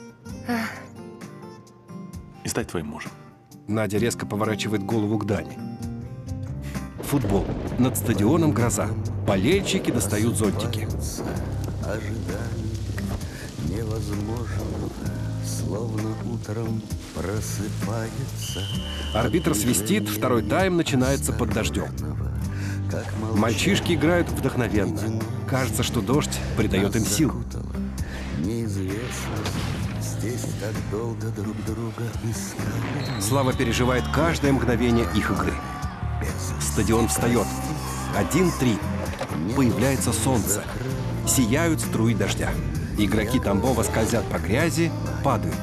И стать твоим мужем. Надя резко поворачивает голову к Дане. Футбол. Над стадионом гроза. Болельщики достают зонтики. Ожидание невозможно, словно утром просыпается. Арбитр свистит, второй тайм начинается под дождем. Мальчишки играют вдохновенно. Кажется, что дождь придает им сил. Неизвестность, здесь так долго друг друга искали. Слава переживает каждое мгновение их игры. Стадион встает. один-три. Появляется солнце. Сияют струи дождя. Игроки Тамбова скользят по грязи, падают.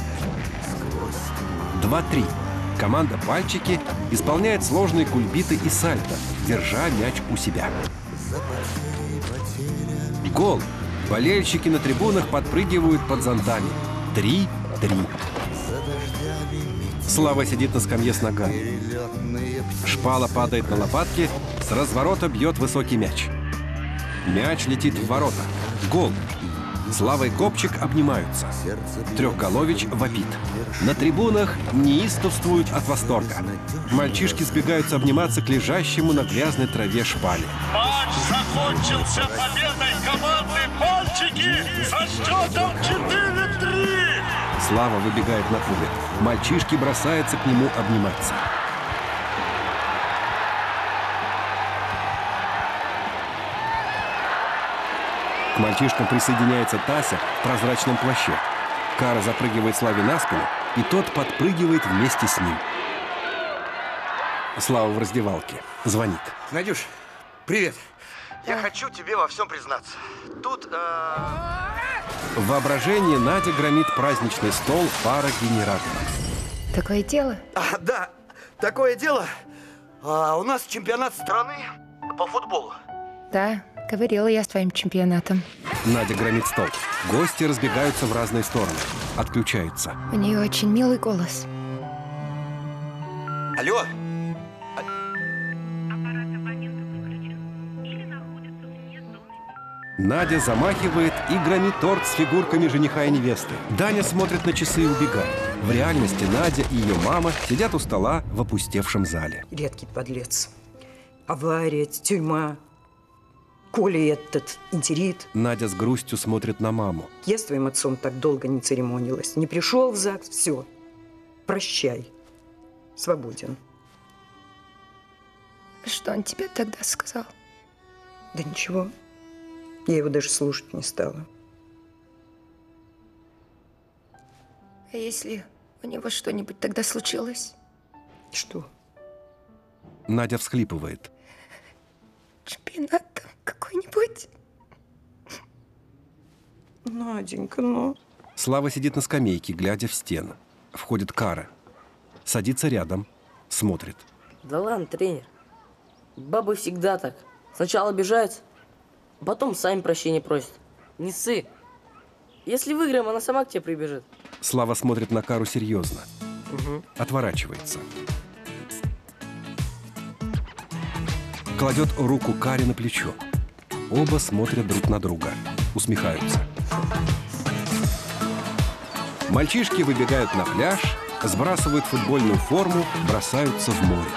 два-три. Команда «Пальчики» исполняет сложные кульбиты и сальто, держа мяч у себя. Гол! Болельщики на трибунах подпрыгивают под зонтами. Три-три. Слава сидит на скамье с ногами. Шпала падает на лопатки, с разворота бьет высокий мяч. Мяч летит в ворота. Гол! Слава и Копчик обнимаются. Трехголович вопит. На трибунах неистовствуют от восторга. Мальчишки сбегаются обниматься к лежащему на грязной траве Шпале. Матч закончился победой команды «Пальчики» со счетом четыре-три. Слава выбегает на поле. Мальчишки бросаются к нему обниматься. К мальчишкам присоединяется Тася в прозрачном плаще. Кара запрыгивает Славе на спину, и тот подпрыгивает вместе с ним. Слава в раздевалке. Звонит. Надюш, привет. Я хочу тебе во всем признаться. Тут... Э... В воображении Надя громит праздничный стол парогенератора. Такое дело? А, да, такое дело. А, у нас чемпионат страны по футболу. Да, говорила я с твоим чемпионатом. Надя громит стол. Гости разбегаются в разные стороны. Отключаются. У нее очень милый голос. Алло. Надя замахивает и громит торт с фигурками жениха и невесты. Даня смотрит на часы и убегает. В реальности Надя и ее мама сидят у стола в опустевшем зале. Редкий подлец. Авария, тюрьма. Коля этот интерит. Надя с грустью смотрит на маму. Я с твоим отцом так долго не церемонилась. Не пришел в ЗАГС, все. Прощай. Свободен. Что он тебе тогда сказал? Да ничего. Я его даже слушать не стала. А если у него что-нибудь тогда случилось? Что? Надя всхлипывает. Чемпионат какой-нибудь? Наденька, ну... Слава сидит на скамейке, глядя в стену. Входит Кара. Садится рядом, смотрит. Да ладно, тренер. Бабы всегда так. Сначала обижаются, потом сами прощения просят. Не ссы. Если выиграем, она сама к тебе прибежит. Слава смотрит на Кару серьезно. Угу. Отворачивается. Кладет руку Каре на плечо. Оба смотрят друг на друга. Усмехаются. Мальчишки выбегают на пляж, сбрасывают футбольную форму, бросаются в море.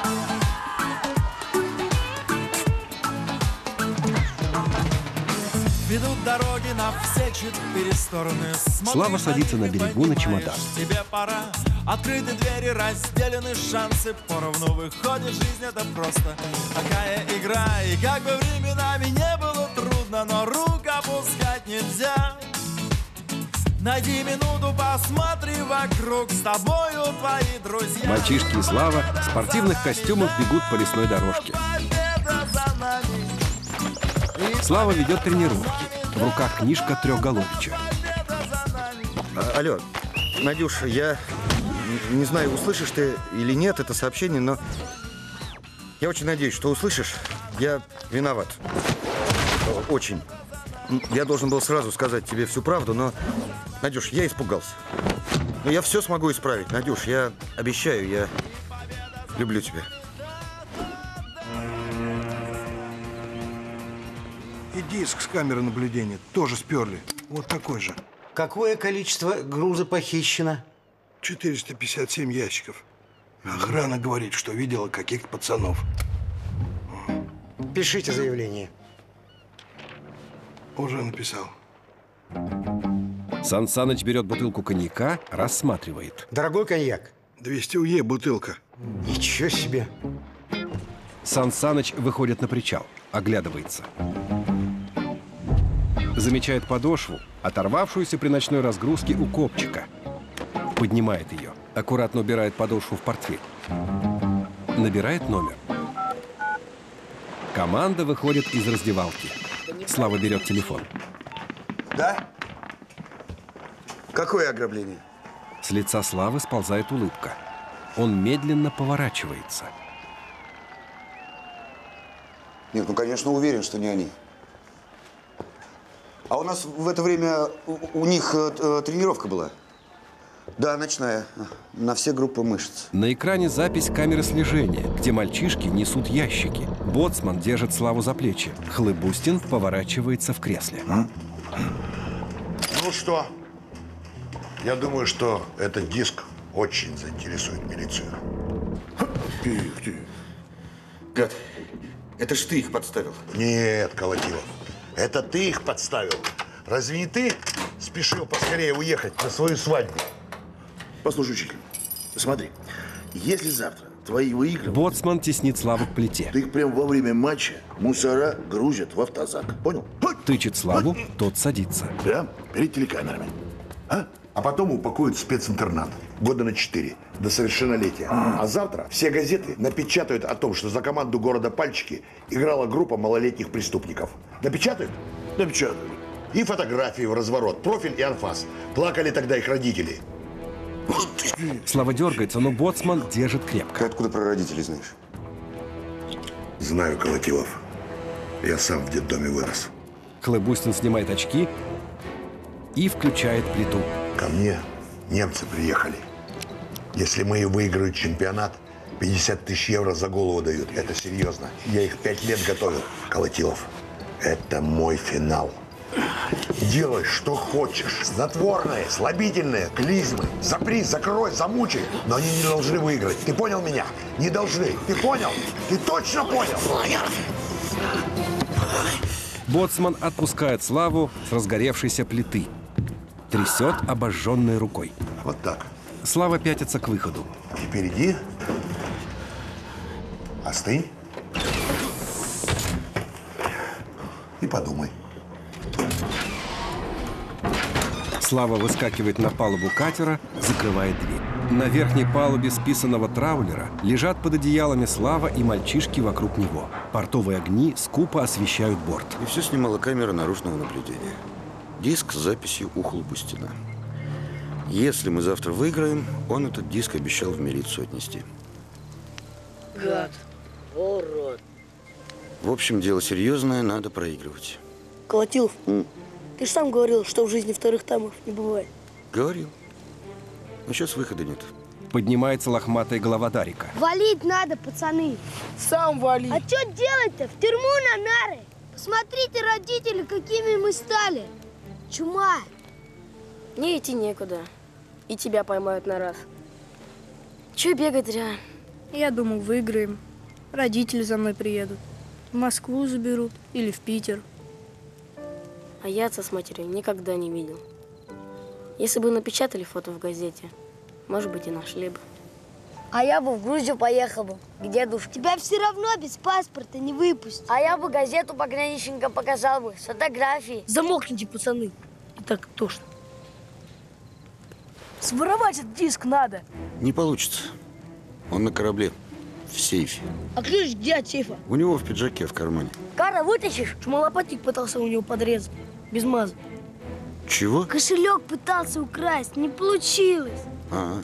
Ведут дороги на все четыре стороны. Слава садится на берегу на чемодан. Тебе пора. Открыты двери, разделены шансы. Поровну выходит, жизнь это просто такая игра. И как бы временами не было трудно, но рук опускать нельзя. Найди минуту, посмотри вокруг, с тобою твои друзья. Мальчишки и Слава в спортивных костюмах бегут по лесной дорожке. Слава ведет тренировки. В руках книжка Трехголовича. А, алло, Надюш, я не знаю, услышишь ты или нет это сообщение, но я очень надеюсь, что услышишь. Я виноват. Очень. Я должен был сразу сказать тебе всю правду, но, Надюш, я испугался. Но я все смогу исправить. Надюш, я обещаю, я люблю тебя. И диск с камеры наблюдения тоже сперли. Вот такой же. Какое количество груза похищено? четыреста пятьдесят семь ящиков. Охрана говорит, что видела каких-то пацанов. Пишите заявление. Уже написал. Сан Саныч берет бутылку коньяка, рассматривает. Дорогой коньяк. двести уе бутылка. Ничего себе. Сан Саныч выходит на причал, оглядывается. Замечает подошву, оторвавшуюся при ночной разгрузке у Копчика. Поднимает ее, аккуратно убирает подошву в портфель. Набирает номер. Команда выходит из раздевалки. Слава берет телефон. Да? Какое ограбление? С лица Славы сползает улыбка. Он медленно поворачивается. Нет, ну, конечно, уверен, что не они. А у нас в это время у, у них э, тренировка была. Да, ночная. На все группы мышц. На экране запись камеры слежения, где мальчишки несут ящики. Боцман держит Славу за плечи. Хлыбустин поворачивается в кресле. Ну что? Я думаю, что этот диск очень заинтересует милицию. Тихо, тихо. Гад, это ж ты их подставил. Нет, Колотилов, это ты их подставил. Разве не ты спешил поскорее уехать на свою свадьбу? Послушай, учитель, смотри, если завтра твои выигрывают... Боцман теснит Славу к плите. Ты их прямо во время матча мусора грузят в автозак. Понял? Тычет Славу, тот садится. Прям перед телекамерами. А? А потом упакуют в специнтернат. Года на четыре. До совершеннолетия. А завтра все газеты напечатают о том, что за команду города Пальчики играла группа малолетних преступников. Напечатают? Напечатают. И фотографии в разворот. Профиль и анфас. Плакали тогда их родители. Слава дергается, но Боцман держит крепко. Ты откуда про родителей знаешь? Знаю, Колотилов. Я сам в детдоме вырос. Хлыбустин снимает очки и включает плиту. Ко мне немцы приехали. Если мои выиграют чемпионат, пятьдесят тысяч евро за голову дают. Это серьезно. Я их пять лет готовил, Колотилов. Это мой финал. Делай, что хочешь. Снотворное, слабительное, клизмы. Запри, закрой, замучай. Но они не должны выиграть. Ты понял меня? Не должны. Ты понял? Ты точно понял? Боцман отпускает Славу с разгоревшейся плиты. Трясет обожженной рукой. Вот так. Слава пятится к выходу. Теперь иди. Остынь. И подумай. Слава выскакивает на палубу катера, закрывает дверь. На верхней палубе списанного траулера лежат под одеялами Слава и мальчишки вокруг него. Портовые огни скупо освещают борт. И все снимала камера наружного наблюдения. Диск с записью у Хлыбустина. Если мы завтра выиграем, он этот диск обещал в милицию отнести. Гад. Урод. В общем, дело серьезное, надо проигрывать. Колотилов, mm. ты же сам говорил, что в жизни вторых таймов не бывает. Говорил. Но сейчас выхода нет. Поднимается лохматая голова Дарика. Валить надо, пацаны. Сам вали. А что делать-то? В тюрьму на нары. Посмотрите, родители, какими мы стали. Чума. Мне идти некуда. И тебя поймают на раз. Че бегать зря? Я думал, выиграем. Родители за мной приедут. В Москву заберут или в Питер. А я отца с матерью никогда не видел. Если бы напечатали фото в газете, может быть, и нашли бы. А я бы в Грузию поехал бы, к дедушке. Тебя все равно без паспорта не выпустят. А я бы газету пограничникам показал бы с фотографией. Замолкните, пацаны. И так тошно. Своровать этот диск надо. Не получится. Он на корабле, в сейфе. А ключ где от сейфа? У него в пиджаке, в кармане. Кара, вытащишь? Шмалопатик пытался у него подрезать. Без маза. Чего? Кошелек пытался украсть, не получилось. А-а.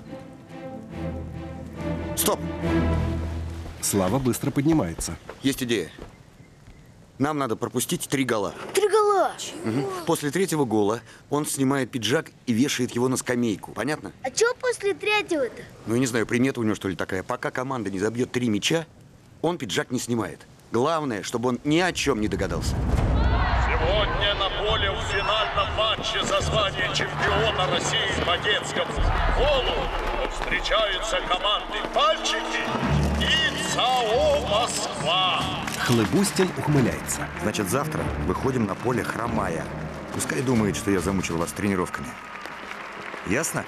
Стоп! Слава быстро поднимается. Есть идея. Нам надо пропустить три гола. Три гола? Угу. После третьего гола он снимает пиджак и вешает его на скамейку. Понятно? А что после третьего-то? Ну, я не знаю, примета у него, что ли, такая. Пока команда не забьет три мяча, он пиджак не снимает. Главное, чтобы он ни о чем не догадался. Сегодня на поле в финальном матче за звание чемпиона России по детскому футболу встречаются команды «Пальчики» и ЦАО «Москва». Хлыбустин ухмыляется. Значит, завтра выходим на поле хромая. Пускай думает, что я замучил вас тренировками. Ясно?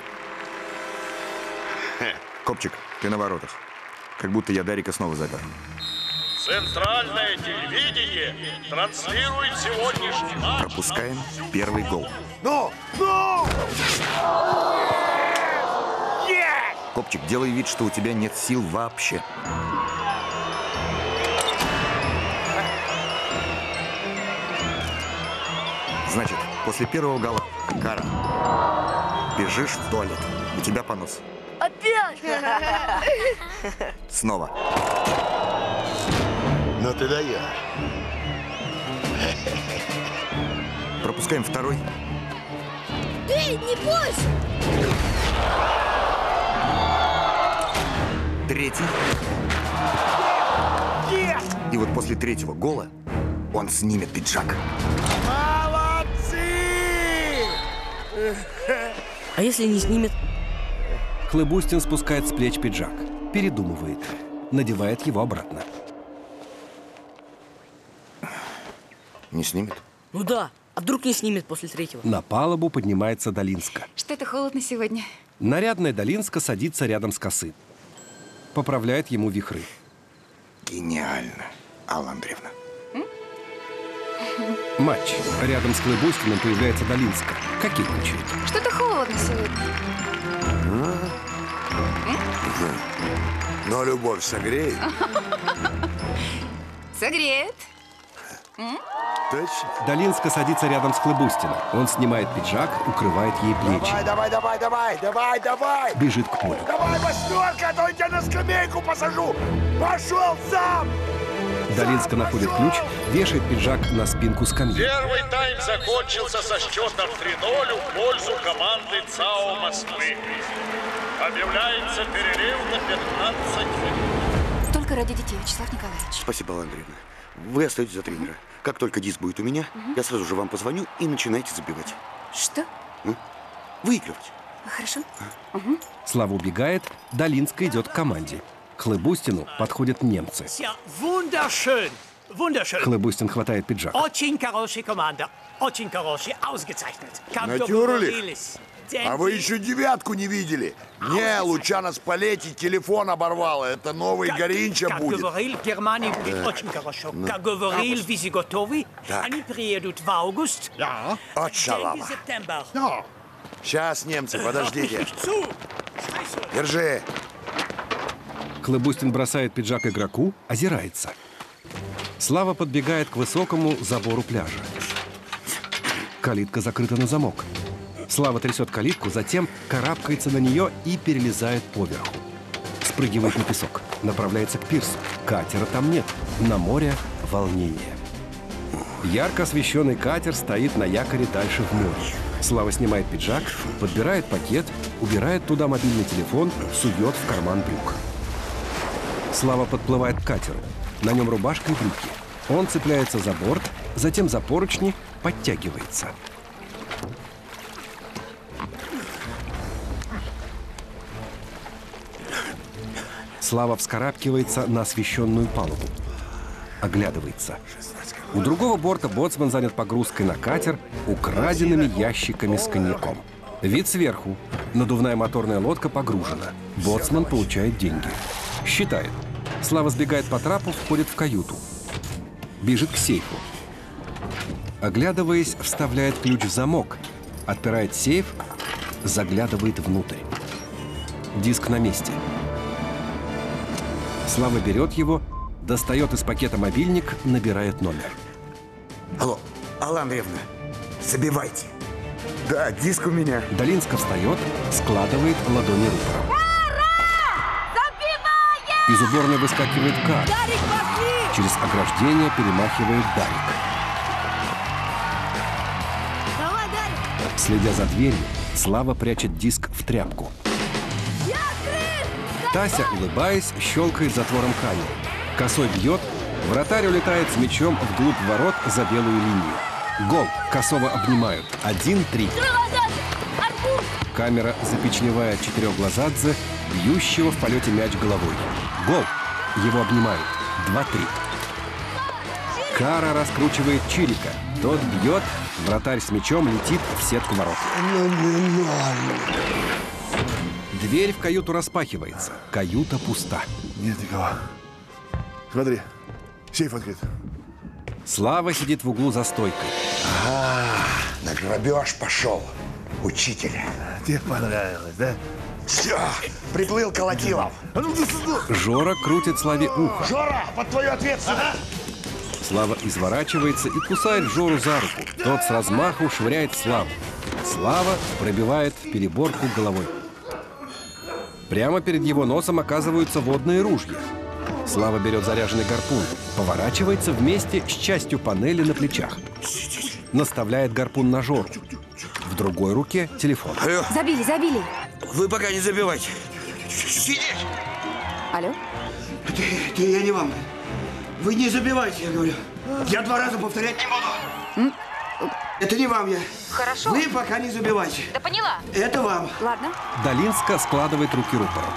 Копчик, ты на воротах. Как будто я Дарика снова запер. Центральное телевидение транслирует сегодняшний матч. Пропускаем первый гол. Ну! Ну! Копчик, делай вид, что у тебя нет сил вообще. Значит, после первого гола, Кара, бежишь в туалет. У тебя понос. Опять? Снова. Ну ты даешь. Пропускаем второй. Эй, не бойся! Третий. И вот после третьего гола он снимет пиджак. Молодцы! А если не снимет? Хлыбустин спускает с плеч пиджак, передумывает, надевает его обратно. Не снимет? Ну да, а вдруг не снимет после третьего? На палубу поднимается Долинска. Что-то холодно сегодня. Нарядная Долинска садится рядом с Косы. Поправляет ему вихры. Гениально, Алла Андреевна. Матч. Рядом с Хлыбустиным появляется Долинска. Кокетничает. Что-то холодно сегодня. Но любовь согреет. Согреет. Точно. Долинска садится рядом с Хлыбустиным. Он снимает пиджак, укрывает ей плечи. Давай, давай, давай, давай, давай, давай. Бежит к полю. Давай, восьмерка, а то я тебя на скамейку посажу. Пошел сам. Долинска находит ключ, вешает пиджак на спинку скамьи. Первый тайм закончился со счетом три ноль в пользу команды ЦАО Москвы. Объявляется перерыв на пятнадцать минут. Только ради детей, Вячеслав Николаевич. Спасибо, Алла Андреевна. Вы остаетесь за тренера. Как только диск будет у меня, угу. я сразу же вам позвоню и начинайте забивать. Что? Ну, выигрывать. Хорошо. А? Угу. Слава убегает, Долинска идет к команде. К Хлыбустину подходят немцы. Wunderschön. Wunderschön. Хлыбустин хватает пиджак. Очень хорошая команда. Очень хорошая. Ausgezeichnet. Натюрлих. А вы еще девятку не видели? Не, Лучано Спалетти телефон оборвало. Это новый Горинча будет. Как говорил, Германия будет очень хорошо. Как говорил, вези готовы. Они приедут в август. Да. От шалава. Да. Сейчас, немцы, подождите. Держи. Хлыбустин бросает пиджак игроку, озирается. Слава подбегает к высокому забору пляжа. Калитка закрыта на замок. Слава трясет калитку, затем карабкается на нее и перелезает поверху. Спрыгивает на песок, направляется к пирсу. Катера там нет, на море волнение. Ярко освещенный катер стоит на якоре дальше в море. Слава снимает пиджак, подбирает пакет, убирает туда мобильный телефон, сует в карман брюк. Слава подплывает к катеру. На нем рубашка и брюки. Он цепляется за борт, затем за поручни, подтягивается. Слава вскарабкивается на освещенную палубу. Оглядывается. У другого борта боцман занят погрузкой на катер украденными ящиками с коньяком. Вид сверху. Надувная моторная лодка погружена. Боцман получает деньги. Считает. Слава сбегает по трапу, входит в каюту. Бежит к сейфу. Оглядываясь, вставляет ключ в замок. Отпирает сейф, заглядывает внутрь. Диск на месте. Слава берет его, достает из пакета мобильник, набирает номер. Алло, Алла Андреевна, забивайте. Да, диск у меня. Долинска встает, складывает ладони рупором. Из уборной выскакивает Кар. Дарик, пошли! Через ограждение перемахивает Дарик. Давай, Дарик! Следя за дверью, Слава прячет диск в тряпку. Тася, улыбаясь, щелкает затвором камеры. Косой бьет, вратарь улетает с мячом вглубь ворот за белую линию. Гол. Косого обнимают. один-три. Камера запечневает Четырехглазадзе, бьющего в полете мяч головой. Гол. Его обнимают. два-три. Кара раскручивает Чирика. Тот бьет, вратарь с мячом летит в сетку ворот. Дверь в каюту распахивается. Каюта пуста. Нет никого. Смотри, сейф открыт. Слава сидит в углу за стойкой. А, на грабеж пошел. Учитель. Тебе понравилось, да? Все, приплыл Колотилов. Жора крутит Славе ухо. Жора, под твою ответственность. Слава изворачивается и кусает Жору за руку. Тот с размаху швыряет Славу. Слава пробивает в переборку головой. Прямо перед его носом оказываются водные ружья. Слава берет заряженный гарпун, поворачивается вместе с частью панели на плечах. Наставляет гарпун на Жору. В другой руке телефон. Алло. Забили, забили. Вы пока не забивайте. Сидеть! Алло? Это, это я не вам. Вы не забивайте, я говорю. Я два раза повторять не буду. М? Это не вам я. Хорошо. Вы пока не забивайте. Да поняла. Это вам. Ладно. Долинска складывает руки рупором.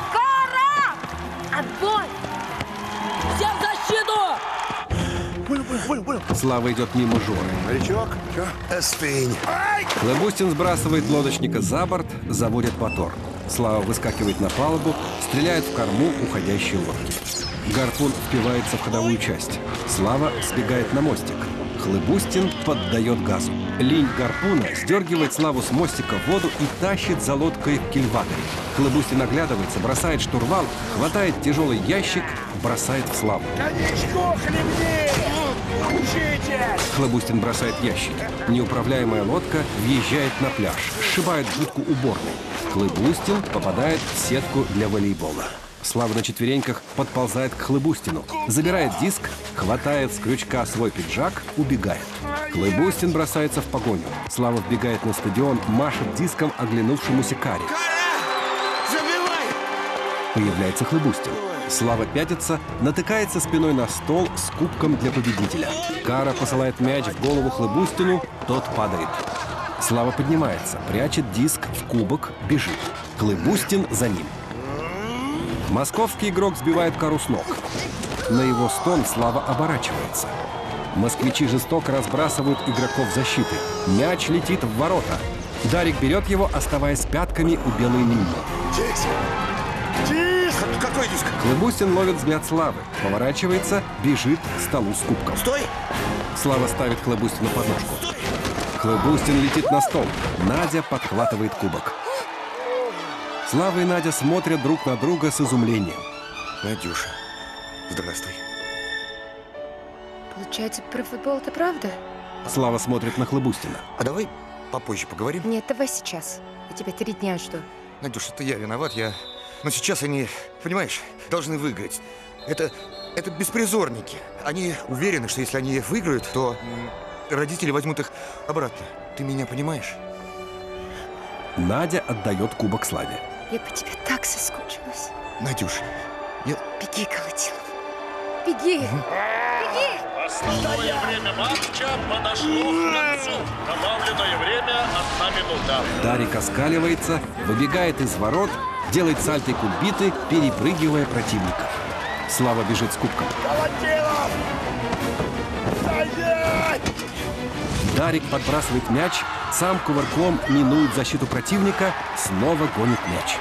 Кара! Отбой! Всем в защиту! Понял, понял, понял, понял. Слава идет мимо Жоры. Морячок, чё? Остынь. Хлебустин сбрасывает лодочника за борт, заводит мотор. Слава выскакивает на палубу, стреляет в корму уходящей лодки. Гарпун впивается в ходовую часть. Слава сбегает на мостик. Хлебустин поддает газу. Линь гарпуна сдергивает Славу с мостика в воду и тащит за лодкой в кильваторе. Хлебустин оглядывается, бросает штурвал, хватает тяжелый ящик, бросает в Славу. Коньячку хлебни! Учитель! Хлебустин бросает ящик. Неуправляемая лодка въезжает на пляж, сшибает будку уборной. Хлебустин попадает в сетку для волейбола. Слава на четвереньках подползает к Хлебустину, забирает диск, хватает с крючка свой пиджак, убегает. Хлебустин бросается в погоню. Слава вбегает на стадион, машет диском оглянувшемуся Каре. Забивай! Появляется Хлебустин. Слава пятится, натыкается спиной на стол с кубком для победителя. Кара посылает мяч в голову Хлебустину, тот падает. Слава поднимается, прячет диск в кубок, бежит. Хлебустин за ним. Московский игрок сбивает Кару с ног. На его стон Слава оборачивается. Москвичи жестоко разбрасывают игроков защиты. Мяч летит в ворота. Дарик берет его, оставаясь пятками у белой линии. Диск! Диск! Какой диск? Хлебустин ловит взгляд Славы. Поворачивается, бежит к столу с кубком. Стой! Слава ставит Хлебустину подножку. Хлебустин летит на стол. Надя подхватывает кубок. Слава и Надя смотрят друг на друга с изумлением. Надюша, здравствуй. Получается, про футбол это правда? Слава смотрит на Хлебустина. А давай попозже поговорим? Нет, давай сейчас. Я тебя три дня жду. Надюша, это я виноват, я... Но сейчас они, понимаешь, должны выиграть. Это... это беспризорники. Они уверены, что если они выиграют, то родители возьмут их обратно. Ты меня понимаешь? Надя отдает кубок Славе. Я по тебе так соскучилась. Надюш, я... Беги, Колотилов. Беги. Беги. Основное время матча подошло к концу. Добавленное время одна минута. Дарик оскаливается, выбегает из ворот, делает сальто и кульбиты, перепрыгивая противника. Слава бежит с кубком. Колотилов! Стоять! Дарик подбрасывает мяч, сам кувырком минует защиту противника, снова гонит мяч.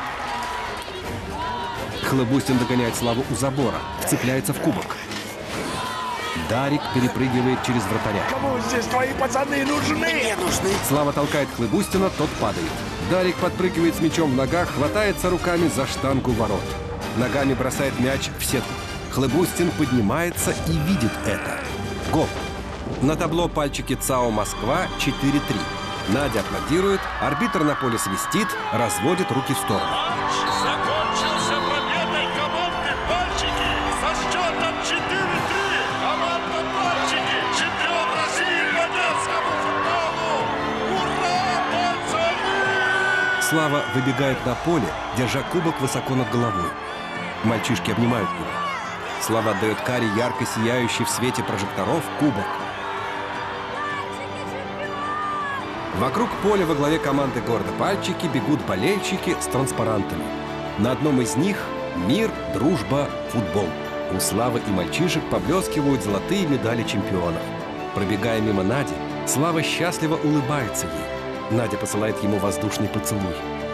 Хлебустин догоняет Славу у забора, вцепляется в кубок. Дарик перепрыгивает через вратаря. Кому здесь твои пацаны нужны? Мне нужны. Слава толкает Хлебустина, тот падает. Дарик подпрыгивает с мячом в ногах, хватается руками за штангу ворот. Ногами бросает мяч в сетку. Хлебустин поднимается и видит это. Гол. На табло пальчики ЦАО «Москва» четыре три. Надя аплодирует, арбитр на поле свистит, разводит руки в сторону. Матч закончился победой команды «Пальчики» со счетом четыре три. Команда «Пальчики» чемпион России по детскому футболу. Ура, пацаны! Слава выбегает на поле, держа кубок высоко над головой. Мальчишки обнимают его. Слава отдает Каре ярко сияющий в свете прожекторов кубок. Вокруг поля во главе команды города Пальчики бегут болельщики с транспарантами. На одном из них «Мир, дружба, футбол». У Славы и мальчишек поблескивают золотые медали чемпионов. Пробегая мимо Нади, Слава счастливо улыбается ей. Надя посылает ему воздушный поцелуй.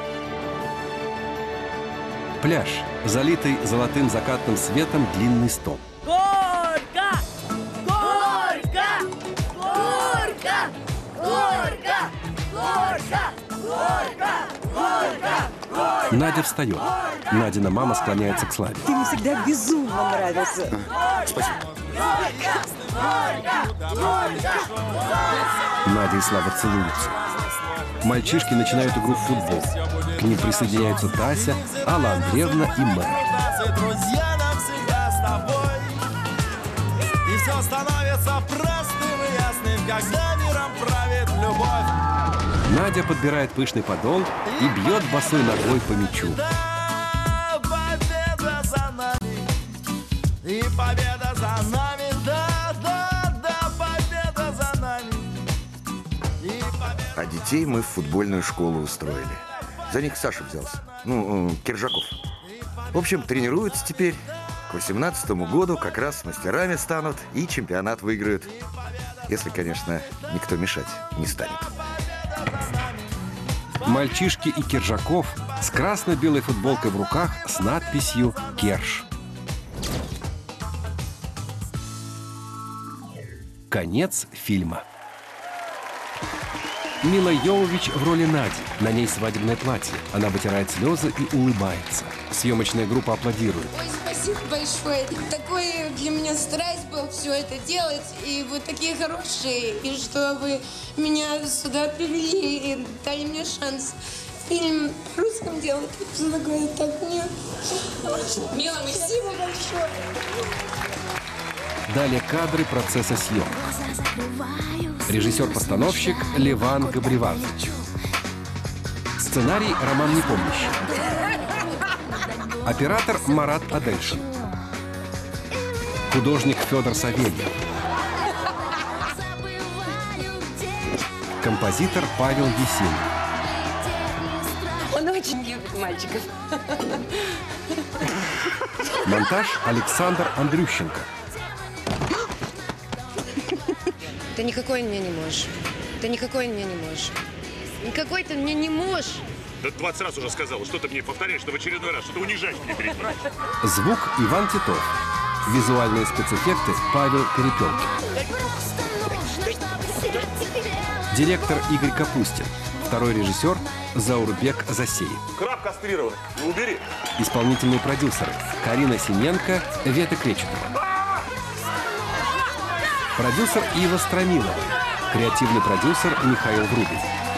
Пляж, залитый золотым закатным светом длинный стол. Горько! Горько! Горько! Горько! Горько! Горько! Горько! Горько! Надя встает. Надина мама склоняется к Славе. Ты мне всегда безумно нравился. Спасибо. Горько! Горько! Горько! Надя и Слава целуются. Мальчишки начинают игру в футбол. К ним присоединяются Тася, Алла Андреевна и Мэр. Друзья навсегда с тобой. становится простым и ясным, когда миром правит любовь. Надя подбирает пышный подол и бьет босой ногой по мячу. Да, победа за нами, и победа за нами, да, да, да, победа за нами. И победа... А детей мы в футбольную школу устроили. За них Саша взялся. Ну, э, Киржаков. В общем, тренируются теперь. К восемнадцатому году как раз мастерами станут и чемпионат выиграют. Если, конечно, никто мешать не станет. Мальчишки и Киржаков с красно-белой футболкой в руках с надписью «Керш». Конец фильма. Мила Йовович в роли Нади. На ней свадебное платье. Она вытирает слезы и улыбается. Съемочная группа аплодирует. Ой, спасибо большое. Такое для меня страсть было все это делать. И вы такие хорошие. И что вы меня сюда привели и дали мне шанс фильм русском делать. Предлагаю так мне. Мила, спасибо большое. Далее кадры процесса съемок. Режиссер-постановщик Леван Габриванович. Сценарий Роман Непомнящий. Оператор Марат Адельшин. Художник Федор Савельев. Композитор Павел Есенин. Он очень любит мальчиков. Монтаж Александр Андрющенко. Ты никакой мне не можешь. Ты никакой мне не можешь. Никакой ты мне не можешь. Да двадцать раз уже сказал. Что ты мне повторяешь, что в очередной раз? Что ты унижаешь меня перед ним? Звук Иван Титов. Визуальные спецэффекты Павел Перепелкин. Директор Игорь Капустин. Второй режиссер Заурбек Засеев. Краб кастрирован. Ну, убери. Исполнительные продюсеры Карина Семенко, Вета Кречетова. Продюсер Ива Стромилова. Креативный продюсер Михаил Врубель.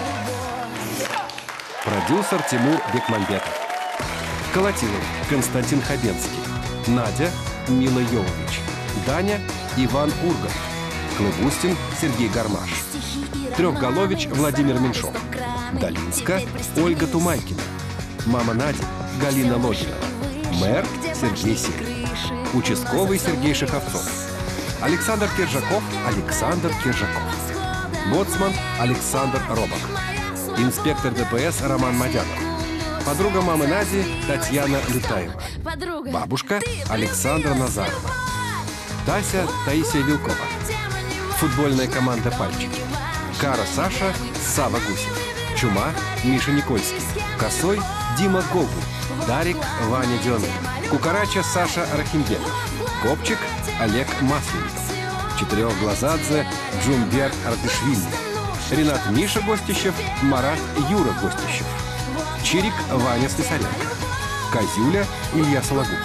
Продюсер Тимур Бекмамбетов. Колотилов Константин Хабенский. Надя Мила Йовович. Даня Иван Ургант. Клыбустин Сергей Гармаш. Трехголович Владимир Меньшов. Долинска Ольга Тумайкина. Мама Нади Галина Логинова. Мэр Сергей Сель. Участковый Сергей Шеховцов. Александр Киржаков Александр Киржаков. Боцман Александр Робок. Инспектор ДПС Роман Мадянов. Подруга мамы Нади Татьяна Лютаева. Бабушка Александра Назарова. Тася Таисия Вилкова. Футбольная команда «Пальчики». Кара Саша Сава Гусев. Чума Миша Никольский. Косой Дима Голгу. Дарик Ваня Дионов. Кукарача Саша Рахимбеков. Копчик Олег Масленников. Четырехглазадзе Джумбер Ардышвили. Ренат Миша Гостищев, Марат Юра Гостищев. Чирик Ваня Слесаренко. Козюля Илья Сологуб.